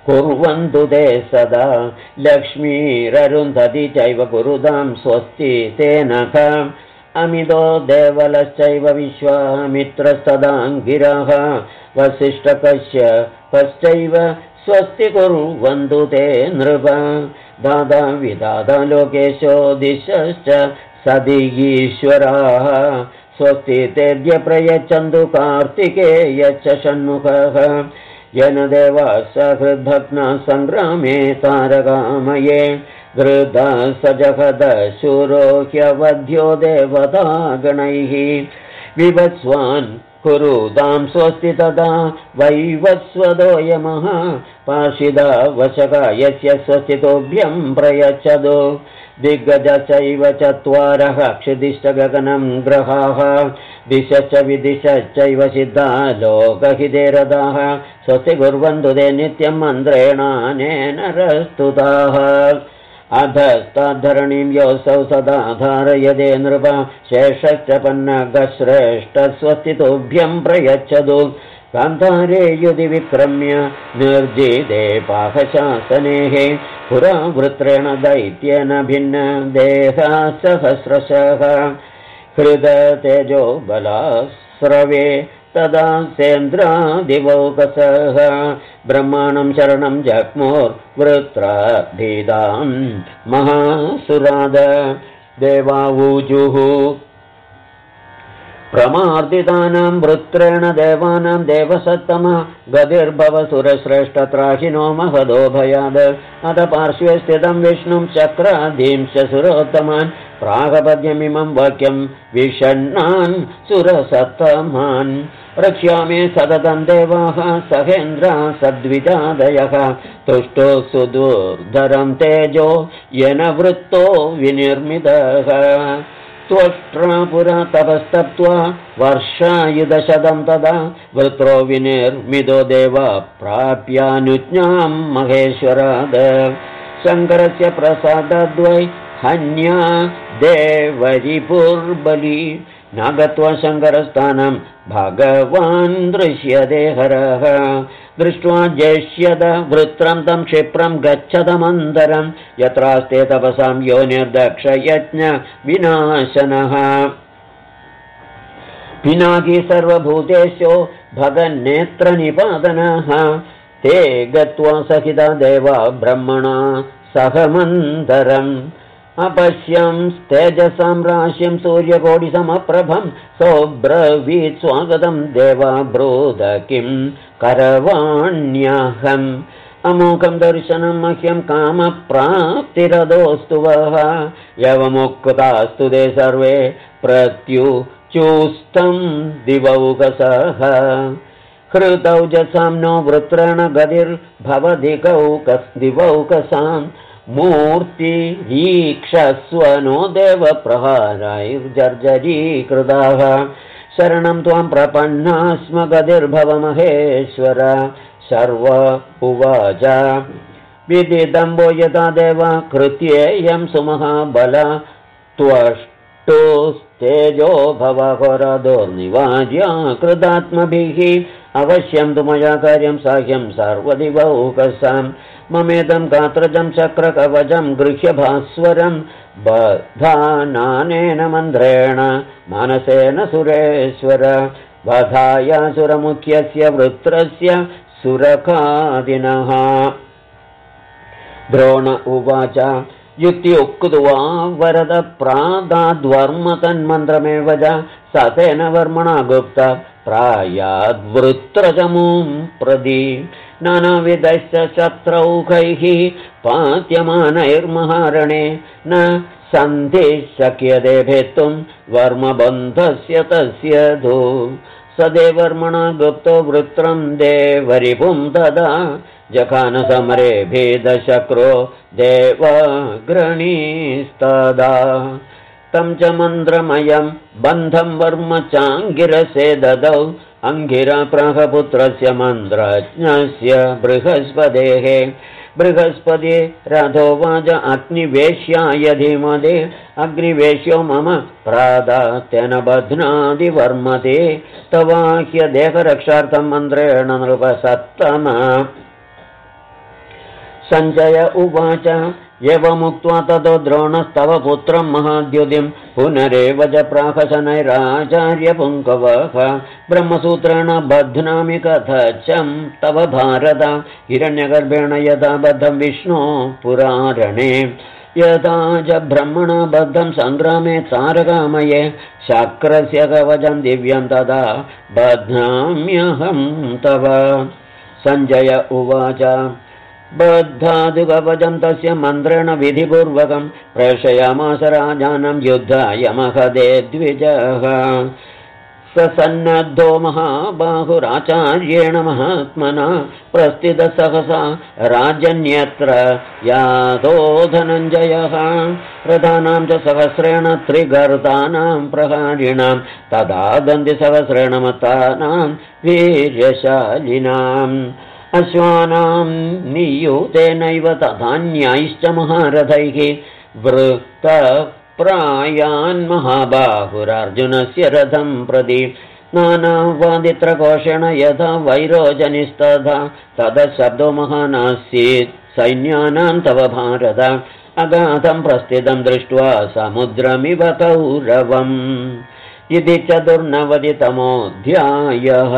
कुर्वन्तु ते सदा लक्ष्मीररुन्धति चैव कुरुतां स्वस्ति तेनः अमितो देवलश्चैव विश्वामित्रस्तदाङ्गिरः वसिष्ठकश्यपश्चैव स्वस्ति कुर्वन्तु ते नृप दादा विदादा लोकेशो दिशश्च सदिगीश्वराः स्वस्ति तेभ्य प्रयच्छन्तु कार्तिकेयश्च षण्मुखः जनदेवा सहृद्भग्ना सङ्ग्रामे तारकामये गृधा सजहद शूरो ह्यवध्यो देवतागणैः विवत्स्वान् कुरुतां स्वस्ति तदा वैवस्वदोयमः पार्षिदा वशका यस्य स्वस्तितोभ्यं प्रयच्छदो दिग्गजश्चैव चत्वारः क्षिदिष्टगगनं ग्रहाः दिशश्च विदिशश्चैव सिद्धा लोकहितेरदाः स्वस्ति कुर्वन्तु ते नित्यं मन्त्रेणानेन रस्तुताः अधस्ताद्धरणीं योऽसौ सदा धारयदे नृप शेषश्च पन्नगश्रेष्ठ स्वस्तितोभ्यं प्रयच्छतु कान्तारे युधि विक्रम्य निर्जिते पाकशासनेः पुरा वृत्रेण दैत्येन भिन्न देहा सहस्रशः हृदतेजो बलास्रवे तदा सेन्द्रादिवौकसः ब्रह्माणं शरणं जग्मुर्वृत्राभिधां महासुराद देवावूजुः प्रमार्दितानां वृत्रेण देवानां देवसत्तम गतिर्भवसुरश्रेष्ठत्राहिनो महदो भयाद अथ पार्श्वे स्थितं विष्णुं चक्रादींश्च सुरोत्तमान् प्रागपद्यमिमं वाक्यं विषण्णान् सुरसत्तमान् रक्ष्यामि सततं देवाः सहेन्द्रा सद्विजादयः तुष्टो सुदुर्धरं तेजो येन वृत्तो विनिर्मितः त्वष्ट्रा पुरा तपस्तप्त्वा वर्षायुधशतं तदा वृत्रो विनिर्मितो देव प्राप्यानुज्ञां महेश्वराद शङ्करस्य प्रसादाद्वै हन्या देवरिपुर्बली न गत्वा शङ्करस्थानं भगवान् दृश्यते हरः दृष्ट्वा जेष्यद वृत्रं तं क्षिप्रं गच्छतमन्तरं यत्रास्ते तपसां योनिर्दक्षयज्ञ विनाशनः पिनाकी सर्वभूतेषु भगन्नेत्रनिपातनः ते गत्वा सहिता देवा ब्रह्मणा सहमन्तरम् अपश्यं तेजसां राशिं सूर्यकोटिसमप्रभं सोऽब्रवीत् स्वागतं देवा ब्रूद किं करवाण्यहम् अमोघं दर्शनं मह्यं कामप्राप्तिरदोऽस्तु वः एवमुक्तास्तु ते सर्वे प्रत्युचूस्तं दिवौकसः हृतौजसां नो वृत्रेण गतिर्भवदिवौकसां मूर्तिरीक्षस्वनो देवप्रहारैर्जर्जरीकृताः शरणं त्वां प्रपन्ना स्म गतिर्भवमहेश्वर सर्व उवाच विदितं यथा देव कृत्येयं सुमहाबल त्वष्टुस्तेजो भवहोरदोर्निवाज्या कृतात्मभिः अवश्यं तु मया कार्यं साह्यं सर्वदिवौकसां ममेदं गात्रजं चक्रकवचं गृह्य भास्वरं बधानानेन मन्त्रेण मानसेन सुरेश्वर वधायासुरमुख्यस्य वृत्रस्य सुरकादिनः द्रोण उवाच युत्युक्त्वा वरद प्रादाद्वर्म तन्मन्त्रमेव च सतेन वर्मणा गुप्त प्रायाद्वृत्रचमूं प्रति नानाविधश्च शत्रौखैः पात्यमानैर्महारणे न सन्धिः शक्यते भेत्तुं वर्मबन्धस्य तस्य धू सदेवर्मणा गुप्तो वृत्रं देवरिपुं तदा जखानसमरे भेदशक्रो देवग्रणीस्तदा तं च मन्त्रमयं बन्धं वर्म चाङ्गिरसे ददौ अङ्गिरा प्राहपुत्रस्य मन्त्रज्ञस्य बृहस्पतेः बृहस्पति रथोवाच अग्निवेश्याय धीमते अग्निवेश्यो मम प्रादात्यन बध्नादि वर्मते तवाह्य देहरक्षार्थं मन्त्रेण नृपसत्तम सञ्जय उवाच एवमुक्त्वा ततो द्रोणस्तव पुत्रं महाद्युतिं पुनरेव च प्राकशनैराचार्यपुङ्गवः ब्रह्मसूत्रेण बध्नामि कथचं तव भारत हिरण्यगर्भेण यथा बद्धं विष्णो पुरारणे यथा च ब्रह्मणा बद्धं सङ्ग्रामे तारकामये शक्रस्य कवचं दिव्यं तदा बध्नाम्यहं तव। सञ्जय उवाच बद्धादुकवचं तस्य मन्त्रेण विधिपूर्वकं प्रेषयामास राजानं युद्धाय महदे द्विजः सन्नद्धो महाबाहुराचार्येण महात्मना प्रस्थितः सहसा राजन्यत्र यातो धनञ्जयः रथानां च सहस्रेण त्रिगर्तानां प्रहारिणां तदा दन्तिसहस्रेण मतानां वीर्यशालिनाम् अश्वानां नियुतेनैव तथान्यायश्च महारथैः वृत्तप्रायान् महाबाहुरार्जुनस्य रथं प्रति नानावादित्रकोशेण यथा वैरोजनिस्तथा ततः शब्दो महानासीत् सैन्यानां तव भारत अगाधं प्रस्थितं दृष्ट्वा समुद्रमिव कौरवम् इति 94तमोऽध्यायः।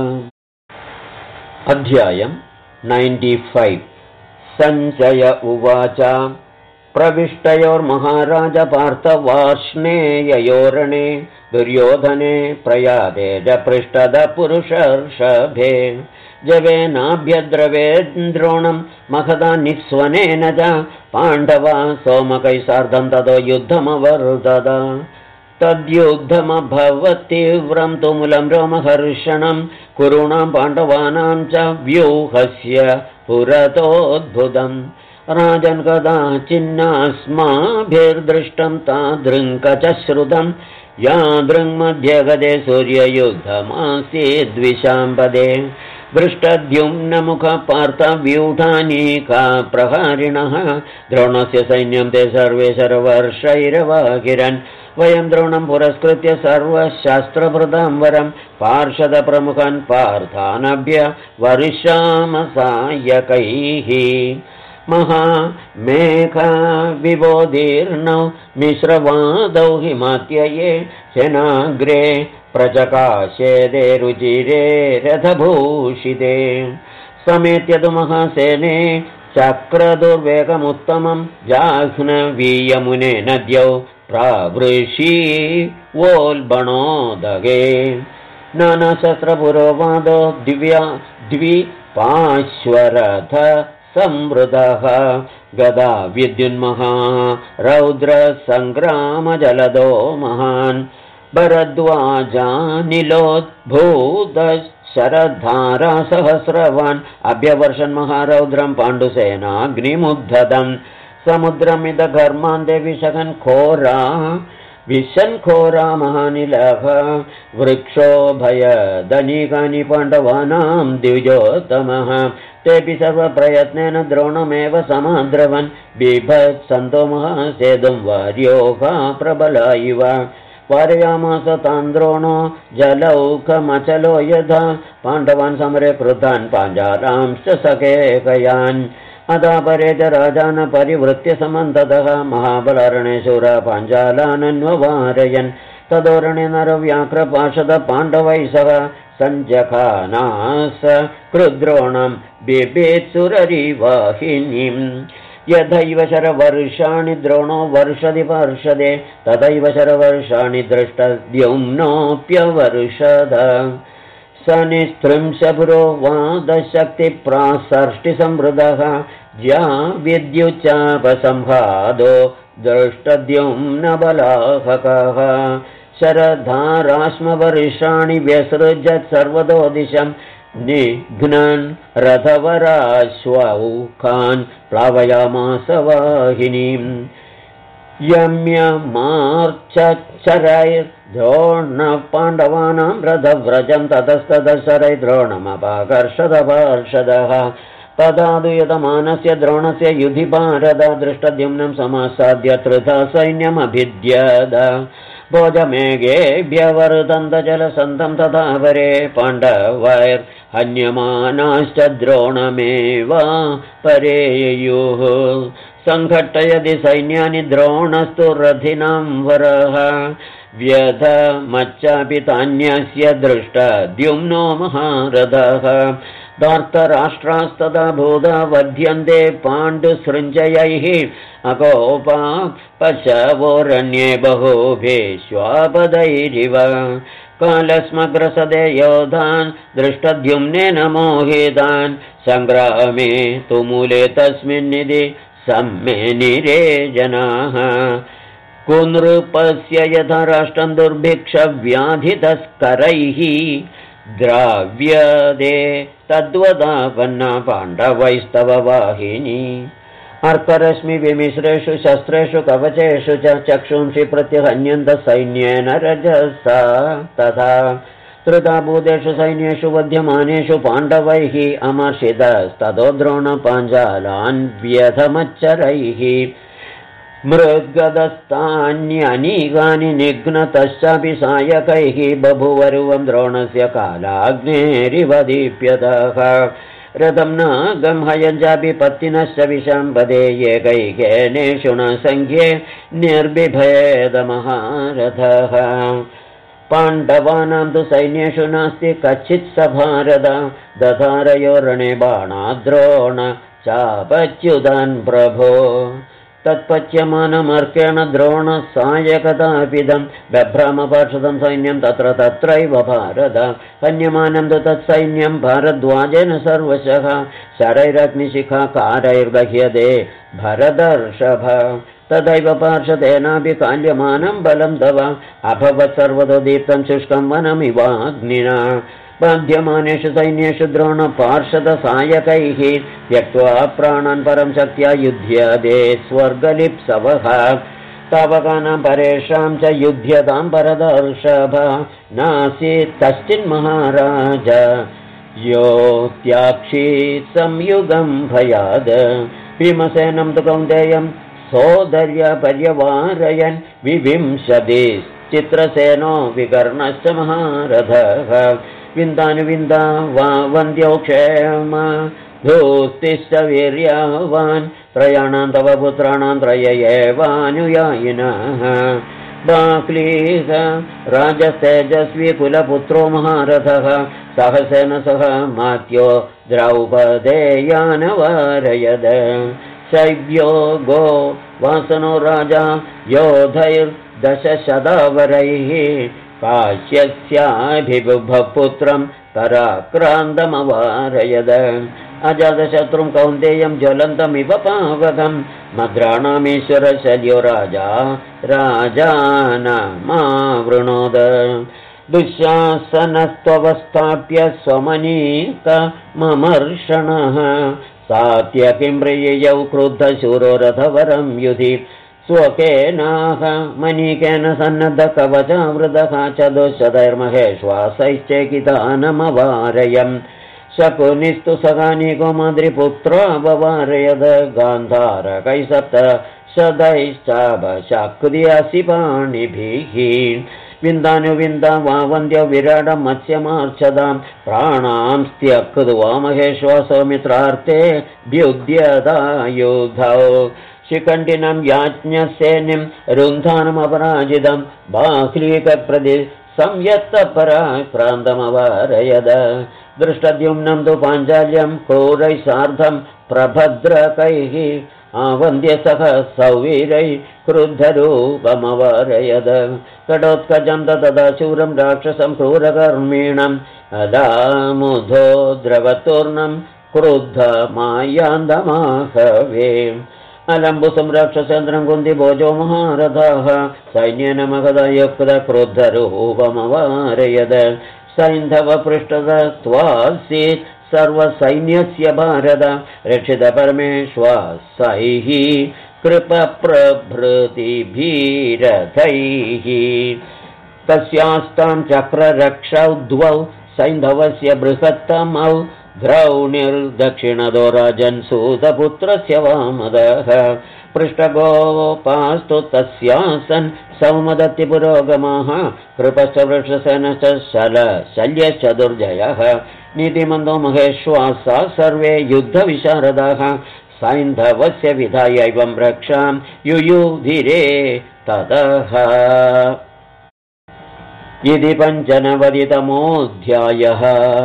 अध्यायम् 95। सञ्जय उवाच प्रविष्टयोर्महाराज पार्थवार्ष्णेययोरणे दुर्योधने प्रयाते च पृष्ठद पुरुषर्षभे जवेनाभ्यद्रवेन्द्रोणं महदा निःस्वनेन च पाण्डवा सोमकैः सार्धं ततो युद्धमवर्तत तद्युद्धमभवत्तीव्रं तुमुलं रोमहर्षणं कुरूणां पाण्डवानां च व्यूहस्य पुरतोद्भुतं राजन् कदाचिन्नास्माभिर्दृष्टं तादृङ्क च श्रुतं यादृङ्मध्ये गते सूर्ययुद्धमासीद्विशाम्पदे दृष्टद्युम्नमुखपार्थव्यूढानीका प्रहारिणः द्रोणस्य सैन्यं ते सर्वे शरवर्षैरवाकिरन् वयं द्रोणं पुरस्कृत्य सर्वशास्त्रभृतां वरं पार्षदप्रमुखान् पार्थानभ्य वरिष्यामसायकैः महामेघा विबोधीर्णौ मिश्रवादौ हिमात्यये सेनाग्रे प्रचकाशेदे रुचिरे रथभूषिते समेत्य तु महासेने चक्रदुर्वेगमुत्तमं जाह्नवीयमुने नद्यौ प्रावृषी वोल्बणोदगे नानाशस्त्रपुरोवादो द्विपाश्वरथ संवृतः गदा विद्युन्महा रौद्रसङ्ग्रामजलदो महान् भरद्वाजानिलोद्भूतशरधारा सहस्रवान् अभ्यवर्षन् महारौद्रं पाण्डुसेनाग्निमुद्धतम् समुद्रमिदघर्मान्ते विशन्खोरा महानिलः वृक्षोभयदनीकानि पाण्डवानां द्विजोत्तमः तेऽपि सर्वप्रयत्नेन द्रोणमेव समाद्रवन् बिभत्सन्तो महासेतुं वार्योगा प्रबला इव वारयामास तान् द्रोणो जलौकमचलो यथा पाण्डवान् समरे कृतान् पाञ्चालांश्च सखेकयान् अदापरे च राजान् परिवृत्य समन्ततः महाबलारणे शूरा पाञ्चालानन्ववारयन् तदोरणे नरव्याघ्रपार्षद पाण्डवैः सह सञ्जखानास कृद्रोणं बिभेत्सुररिवाहिनीम् यथैव शरवर्षाणि द्रोणो वर्षदि वर्षदे तथैव शरवर्षाणि दृष्टद्युम्नोऽप्यवर्षद सनिस्त्रिंशपुरो वादशक्तिप्रासर्ष्टिसंवृतः ज्या विद्युच्चापसंहादो दृष्टद्युम्नबलाहकः शरधाराश्मवर्षाणि व्यसृजत् सर्वतो दिशं निघ्नन् रथवराश्वौखान् प्लावयामास वाहिनीम् यम्यमार्चरैर्द्रोणः पाण्डवानां रथव्रजं ततस्तदशरैर्द्रोणमपाकर्षदपार्षदः तदा तु यतमानस्य द्रोणस्य युधि भारत दृष्टद्युम्नं समासाद्य त्रिधा सैन्यमभिद्यद भोजमेघेभ्यवर्तन्तजलसन्तं तथा परे पाण्डवैर्हन्यमानाश्च द्रोणमेव परेयुः सङ्घट्टयति सैन्यानि द्रोणस्तु रथिनां वरः व्यधमच्चापि तान्यस्य दृष्टद्युम्नो महारथः धार्तराष्ट्रास्तदा भूता वध्यन्ते पाण्डुसृञ्जयैः अकोपा पशवोरण्ये बहुभिश्वापदैरिव कालस्मग्रसदे योधान् दृष्टद्युम्नेन मोहितान् सङ्ग्रामे तुमूले तस्मिन्निधि सम्मेनिरे जनाः कुनृपस्य यथा राष्ट्रं दुर्भिक्षव्याधितस्करैः द्राव्यदे तद्वदापन्ना पाण्डवैस्तव वाहिनी अर्करश्मिविमिश्रेषु शस्त्रेषु कवचेषु च चक्षुंषि प्रत्यहन्यन्त सैन्येन रजसा तथा त्रिताभूतेषु सैन्येषु वध्यमानेषु पाण्डवैः अमर्षितस्ततो द्रोणपाञ्चालान् व्यधमच्चरैः मृद्गदस्तान्यनीकानि निघ्नतश्चापि सायकैः बभुवरुवं द्रोणस्य कालाग्नेरिव दीप्यतः रथं नागं हयञ्चापि पत्तिनश्च विशम्पदे एकैकेनेषु न सङ्ख्ये निर्बिभेदमहारथः पाण्डवानां तु सैन्येषु नास्ति कच्चित् स भारत दधारयोरणे बाणाद्रोण चापच्युतान् प्रभो तत्पच्यमानमर्केण द्रोणसायकतापिदं बभ्रामपार्षदं सैन्यं तत्रैव भारत हन्यमानं तु तत्सैन्यं भारद्वाजेन सर्वशः शरैरग्निशिखाकारैर्गह्यते भरतर्षभ तदैव पार्षदेनापि काल्यमानं बलं तव अभवत् सर्वतो दीप्तं शुष्कं वनमिवाग्निना बाध्यमानेषु सैन्येषु द्रोणपार्षदसायकैः त्यक्त्वा प्राणान् परं शक्त्या युध्यते स्वर्गलिप्सवः तावकानां परेषां च युध्यतां भरतर्षभ नासीत् कश्चिन्महाराज यो त्याक्षीत् संयुगं भयाद भीमसेनं तु कौन्तेयं सोदर्यपर्यवारयन् विविंशतिश्चित्रसेनो विकर्णश्च महारथः विन्दानुविन्दा वा वन्द्यो क्षेम धूस्तिश्च वीर्यवान् त्रयाणां तव पुत्राणां त्रय एवानुयायिनः बाक्लीः राजतेजस्वी कुलपुत्रो महारथः सहसेन सह मात्यो द्रौपदेयानवारयद शैव्यो गो वासनो राजा योधैर्दशशतावरैः काश्यस्याभिबुभपुत्रं कराक्रान्तमवारयद अजातशत्रुं कौन्तेयं ज्वलन्तमिव पावकं मद्राणामीश्वरशल्यो राजा राजानमावृणोद दुःशासनस्त्वस्थाप्य स्वमनीकममर्षणः सात्यकिम्प्रिययौ क्रुद्धशूरो रथवरं युधि स्वकेनाह मनीकेन सन्नद्धकवचावृतः चतुश्शतैर्महेश्वासैश्चेकितानमवारयम् शकुनिस्तु सखानीको माद्रिपुत्रोऽववारयद गान्धारकै सप्तशतैश्चापशाक्रियासि पाणिभिः विन्दानुविन्दा वावन्द्यो विराडं मत्स्यमार्च्छदां प्राणां त्यक्त्वा महेश्वासमित्रार्थे भ्युद्यदायुधौ शिखण्डिनं याज्ञसेनिं रुन्धानमपराजितं बाह्लीकप्रति संयत्तपराक्रान्तमवारयद दृष्टद्युम्नं तु पाञ्चाल्यं क्रूरैः सार्धं प्रभद्रकैः आवन्द्यसह सौवीरैः क्रुद्धरूपमवारयद कडोत्कजं तदा शूरं राक्षसं क्रूरकर्मिणम् अदामुधो द्रवतूर्णं क्रुद्धमायान्दमाहवे अलम्बुसं राक्षसेन्द्रं कुन्तिभोजो महारथः सैन्येन महदयुक्तक्रुद्धरूपमवारयद सैन्धवपृष्ठतत्वासीत् सर्वसैन्यस्य भारत रक्षितपरमेश्वासैः कृपप्रभृतिभीरथैः तस्यास्तां चक्ररक्षौ द्वौ सैन्धवस्य बृहत्तमौ द्रौणिर्दक्षिणदो राजन् सूतपुत्रस्य वामदः पृष्ठगोपास्तु तस्यासन् सौमदत्ति पुरोगमाः कृपश्च वृक्षसेनश्च शल्यश्च दुर्जयः नीतिमन्दो महेश्वासाः सर्वे युद्धविशारदाः सैन्धवस्य विधायैवं रक्षां युयुधिरे ततः। इति 95तमोऽध्यायः।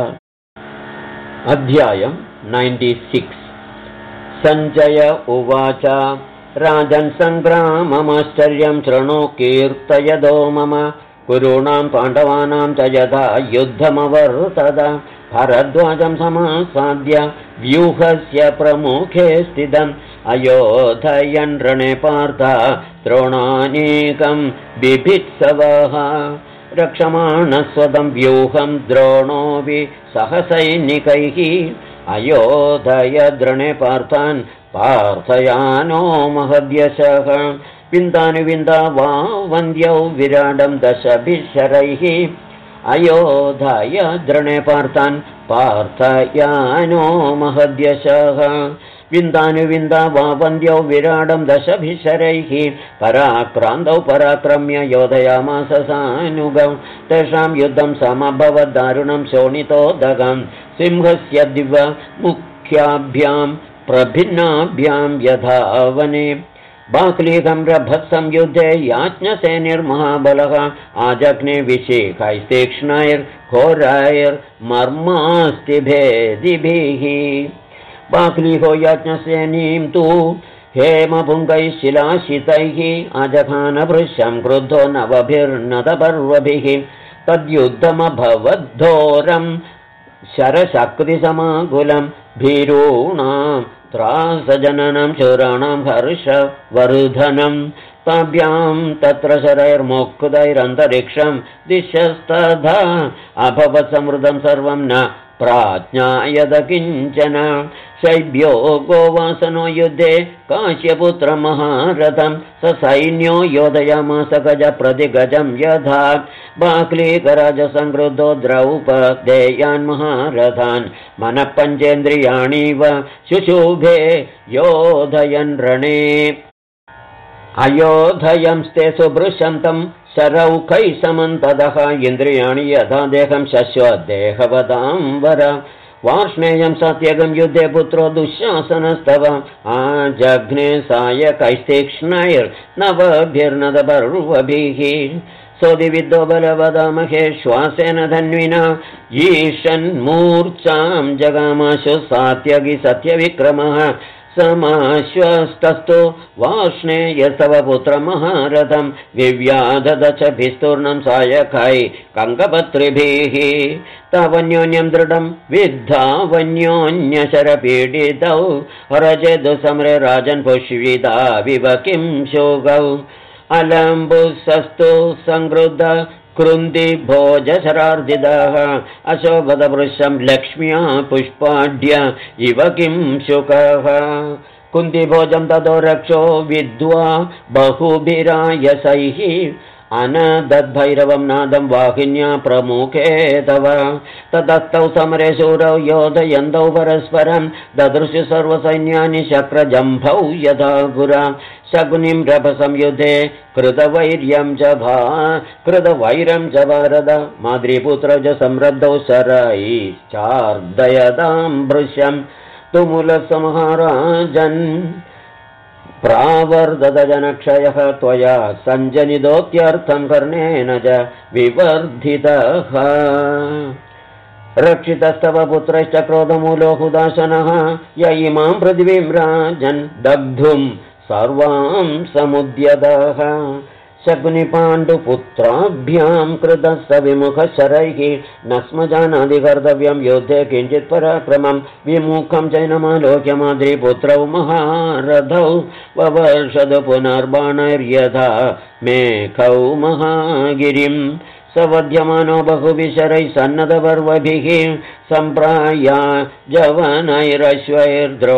अध्यायम् 96। सञ्जय उवाच राजन् सङ्ग्राममाश्चर्यं शृणु कीर्तयदो मम कुरूणां पाण्डवानां च यथा युद्धमवर्तत भरद्वाजं समासाद्य व्यूहस्य प्रमुखे स्थितम् अयोधयन् रणे पार्थ द्रोणानीकं बिभित्सवः रक्षमाणस्वदं व्यूहं द्रोणोऽपि सहसैनिकैः अयोधयद्रणे पार्थान् पार्थयानो महद्यशः विन्दानुविन्दा वा वन्द्यौ विराडं दशभिशरैः अयोधयद्रणे पार्थान् पार्थयानो महद्यशः विन्दानुविन्दा वा वन्द्यौ विराडं दशभिशरैः पराक्रान्तौ पराक्रम्य योधयामास सानुगौ तेषां युद्धं समभवद्दारुणं शोणितोदगं सिंहस्य दिव्यमुख्याभ्यां प्रभिन्नाभ्यां यथा वने बाक्लीकं रभत्सं युद्धे याज्ञसेनिर्महाबलः आजग्ने विषेकैस्तीक्ष्णैर्घोरैर्मर्मास्तिभेदिभिः बाक्लीको याज्ञसेनीं तु हेमपुङ्गैः शिलाशितैः अजघानभृशं क्रुद्धो नवभिर्नदपर्वभिः तद्युद्धमभवद्धोरं शरशक्तिसमाकुलं भीरूणां त्रासजननं शूराणां हर्षवर्धनं ताभ्यां तत्र शरैर्मुक्तैरन्तरिक्षं दिशस्तथा अभवत् समृद्धं सर्वं न प्राज्ञायद किञ्चन शैब्यो गोवासनो युद्धे काश्यपुत्रमहारथं स सैन्यो योधयामास गजप्रतिगजं यथा बाक्लीकराजसंक्रुद्धो द्रौपदेयान् महारथान् मनः पञ्चेन्द्रियाणीव शुशुभे योधयन् रणे अयोधयंस्ते सुभृशन्तं शरौखैः समन्ततः इन्द्रियाणि यथा देहं शश्वदेहवदां वर वार्ष्णेयं सत्यगं युद्धे पुत्रो दुःशासनस्तव आजघ्ने सायकैस्तीक्ष्णैर्नवभिर्नदपर्वभिः सोदिविद्धो बलवदा महेश्वासेन धन्विना ईशन्मूर्च्छां जगामाशु सात्यगि सत्यविक्रमः समाश्वस्तस्तु वार्ष्णेयस्तव पुत्रमहारथं विव्याधदशभिस्तूर्णं सायकै कङ्कपत्रिभिः तावन्योन्यं दृढं विद्धावन्योन्यशरपीडितौ रजेदुसमरे राजन् पुष्विदा विव किं शोकौ अलम्बुसस्तु संगृद्ध कृन्दी भोजशरार्जितः अशोभदवृषं लक्ष्म्या पुष्पाढ्य इव किं शुकः कुन्दिभोजं ततो रक्षो विद्वा बहुभिरायसैः अनदद्भैरवं नादं वाहिन्या प्रमुखे तव ततस्तौ समरे शूरौ योधयन्तौ परस्परं ददृशु सर्वसैन्यानि शक्रजम्भौ यथा पुरा शकुनिं रभसंयुधे कृतवैर्यं च भारद माद्रीपुत्रौ च समृद्धौ शरैश्चार्दयतां भृशं तुमुलसंहाराजन् प्रावर्धदजनक्षयः त्वया सञ्जनिदोत्यर्थं कर्णेन च विवर्धितः रक्षितस्तव पुत्रश्च क्रोधमूलो हुदाशनः य इमां पृथिवीं राजन् दग्धुं सर्वां समुद्यतः शकुनिपाण्डुपुत्राभ्यां कृतः स विमुखशरैः न स्म जानाति कर्तव्यं युद्धे किञ्चित् पराक्रमं विमुखं चैनमालोक्य माद्रीपुत्रौ महारथौ ववर्षद पुनर्बाणैर्यथा मेखौ महागिरिं सवध्यमानो बहुभिशरैः सन्नतपर्वभिः सम्प्राया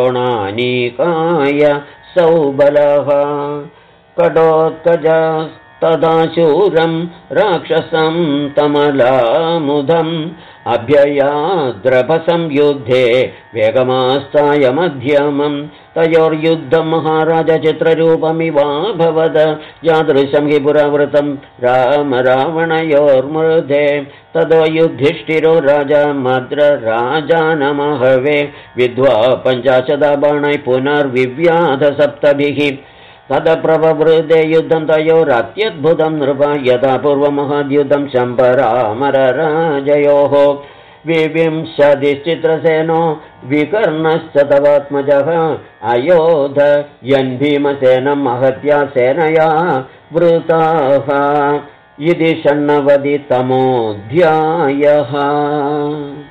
जवनैरश्वैर्द्रोणानीकाय सौबलः कडोत्कज तदा शूरं राक्षसं तमलामुदम् अभ्ययाद्रभसंयुद्धे वेगमास्ताय मध्यमम् तयोर्युद्धं महाराज चित्ररूपमिवाभवद यादृशं हि पुरावृतं राम रावणयोर्मृधे ततो युधिष्ठिरो राजा मद्रराजानमहवे विद्वा 50 बाणैः पुनर्विव्याध 7 तदप्रववृद्धे युद्धं तयोरत्यद्भुतं नृप यदा पूर्वमहाद्युद्धं शम्बरामरराजयोः 20चित्रसेनो विकर्णश्च तवात्मजः अयोधयन् महत्या सेनया वृताः इति 96तमोऽध्यायः।